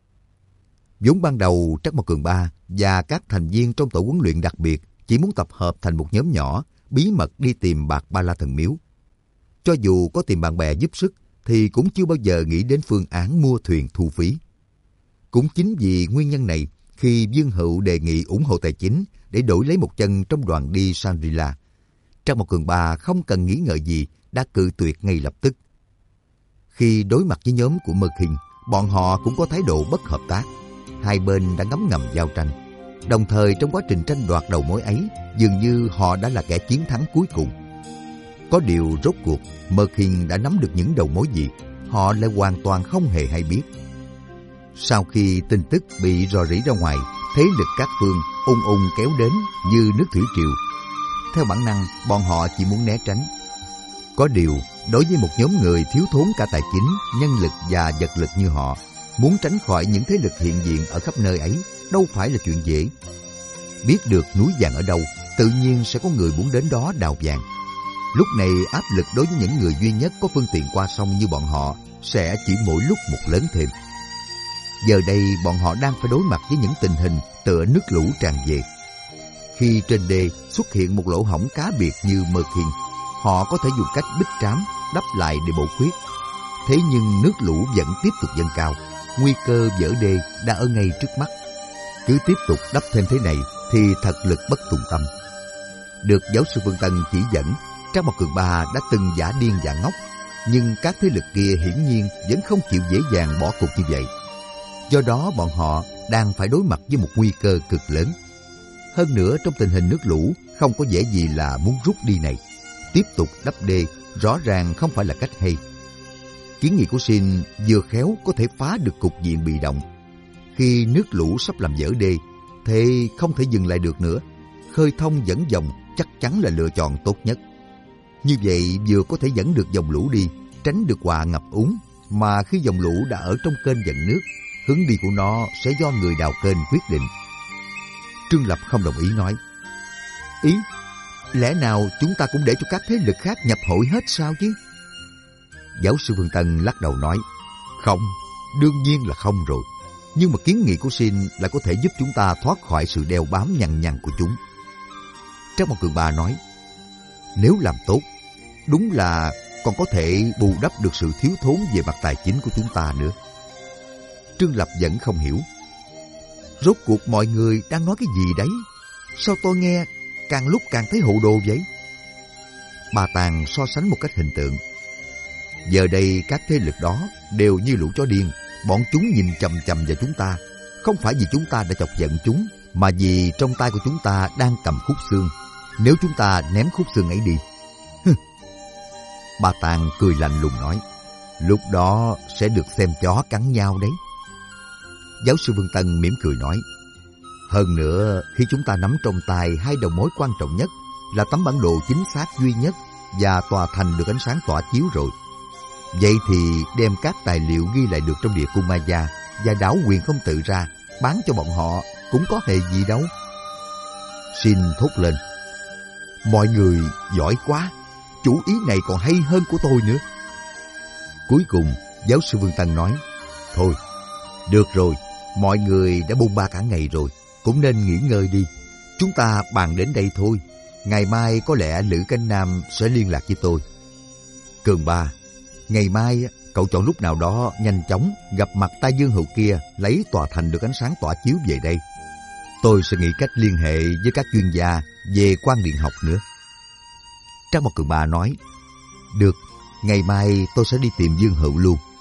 Vốn ban đầu Trác Mộc Cường Ba và các thành viên trong tổ huấn luyện đặc biệt chỉ muốn tập hợp thành một nhóm nhỏ, bí mật đi tìm bạc Ba La Thần Miếu. Cho dù có tìm bạn bè giúp sức, thì cũng chưa bao giờ nghĩ đến phương án mua thuyền thu phí. Cũng chính vì nguyên nhân này, khi Dương Hựu đề nghị ủng hộ tài chính để đổi lấy một chân trong đoàn đi Shangri-La, Trác Mộc Cường Ba không cần nghĩ ngợi gì đã cự tuyệt ngay lập tức. Khi đối mặt với nhóm của Mơ Kinh, bọn họ cũng có thái độ bất hợp tác. Hai bên đã ngấm ngầm giao tranh. Đồng thời trong quá trình tranh đoạt đầu mối ấy, dường như họ đã là kẻ chiến thắng cuối cùng. Có điều rốt cuộc, Mơ Kinh đã nắm được những đầu mối gì, họ lại hoàn toàn không hề hay biết. Sau khi tin tức bị rò rỉ ra ngoài, thế lực các phương ung ung kéo đến như nước thủy triều. Theo bản năng, bọn họ chỉ muốn né tránh. Có điều, đối với một nhóm người thiếu thốn cả tài chính, nhân lực và vật lực như họ, muốn tránh khỏi những thế lực hiện diện ở khắp nơi ấy đâu phải là chuyện dễ. Biết được núi vàng ở đâu, tự nhiên sẽ có người muốn đến đó đào vàng. Lúc này áp lực đối với những người duy nhất có phương tiện qua sông như bọn họ sẽ chỉ mỗi lúc một lớn thêm. Giờ đây bọn họ đang phải đối mặt với những tình hình tựa nước lũ tràn về. Khi trên đê xuất hiện một lỗ hổng cá biệt như Mơ Kinh, họ có thể dùng cách bích trám đắp lại để bổ khuyết. Thế nhưng nước lũ vẫn tiếp tục dâng cao, nguy cơ vỡ đê đã ở ngay trước mắt. Cứ tiếp tục đắp thêm thế này thì thật lực bất tùng tâm. Được giáo sư Vương Tân chỉ dẫn, Trác Mộc Cường Ba đã từng giả điên giả ngốc, nhưng các thế lực kia hiển nhiên vẫn không chịu dễ dàng bỏ cuộc như vậy. Do đó bọn họ đang phải đối mặt với một nguy cơ cực lớn. Hơn nữa trong tình hình nước lũ không có dễ gì là muốn rút đi này. Tiếp tục đắp đê rõ ràng không phải là cách hay. Kiến nghị của Shin vừa khéo có thể phá được cục diện bị động. Khi nước lũ sắp làm vỡ đê, thế không thể dừng lại được nữa. Khơi thông dẫn dòng chắc chắn là lựa chọn tốt nhất. Như vậy vừa có thể dẫn được dòng lũ đi, tránh được họa ngập úng, mà khi dòng lũ đã ở trong kênh dẫn nước, hướng đi của nó sẽ do người đào kênh quyết định. Trương Lập không đồng ý nói. Ý, lẽ nào chúng ta cũng để cho các thế lực khác nhập hội hết sao chứ? Giáo sư Vương Tân lắc đầu nói. Không, đương nhiên là không rồi. Nhưng mà kiến nghị của Shin là có thể giúp chúng ta thoát khỏi sự đeo bám nhằn nhằn của chúng. Trác Mộc Cường Ba nói. Nếu làm tốt, đúng là còn có thể bù đắp được sự thiếu thốn về mặt tài chính của chúng ta nữa. Trương Lập vẫn không hiểu. Rốt cuộc mọi người đang nói cái gì đấy? Sao tôi nghe càng lúc càng thấy hồ đồ vậy? Bà Tàng so sánh một cách hình tượng. Giờ đây các thế lực đó đều như lũ chó điên. Bọn chúng nhìn chằm chằm vào chúng ta. Không phải vì chúng ta đã chọc giận chúng, mà vì trong tay của chúng ta đang cầm khúc xương. Nếu chúng ta ném khúc xương ấy đi. Bà Tàng cười lạnh lùng nói. Lúc đó sẽ được xem chó cắn nhau đấy. Giáo sư Vương Tân mỉm cười nói. Hơn nữa, khi chúng ta nắm trong tay hai đầu mối quan trọng nhất là tấm bản đồ chính xác duy nhất và tòa thành được ánh sáng tỏa chiếu rồi. Vậy thì đem các tài liệu ghi lại được trong địa cung Maya và đảo quyền không tự ra, bán cho bọn họ cũng có hề gì đâu. Xin thốt lên: mọi người giỏi quá, chủ ý này còn hay hơn của tôi nữa. Cuối cùng, giáo sư Vương Tăng nói: thôi, được rồi, mọi người đã bôn ba cả ngày rồi, cũng nên nghỉ ngơi đi. Chúng ta bàn đến đây thôi. Ngày mai có lẽ Lữ Cánh Nam sẽ liên lạc với tôi. Cường Ba, ngày mai cậu chọn lúc nào đó nhanh chóng gặp mặt tay Dương Hữu kia, lấy tòa thành được ánh sáng tỏa chiếu về đây. Tôi sẽ nghĩ cách liên hệ với các chuyên gia về quan điện học nữa. Trang Một Cường Ba nói: được, ngày mai tôi sẽ đi tìm Dương Hữu luôn.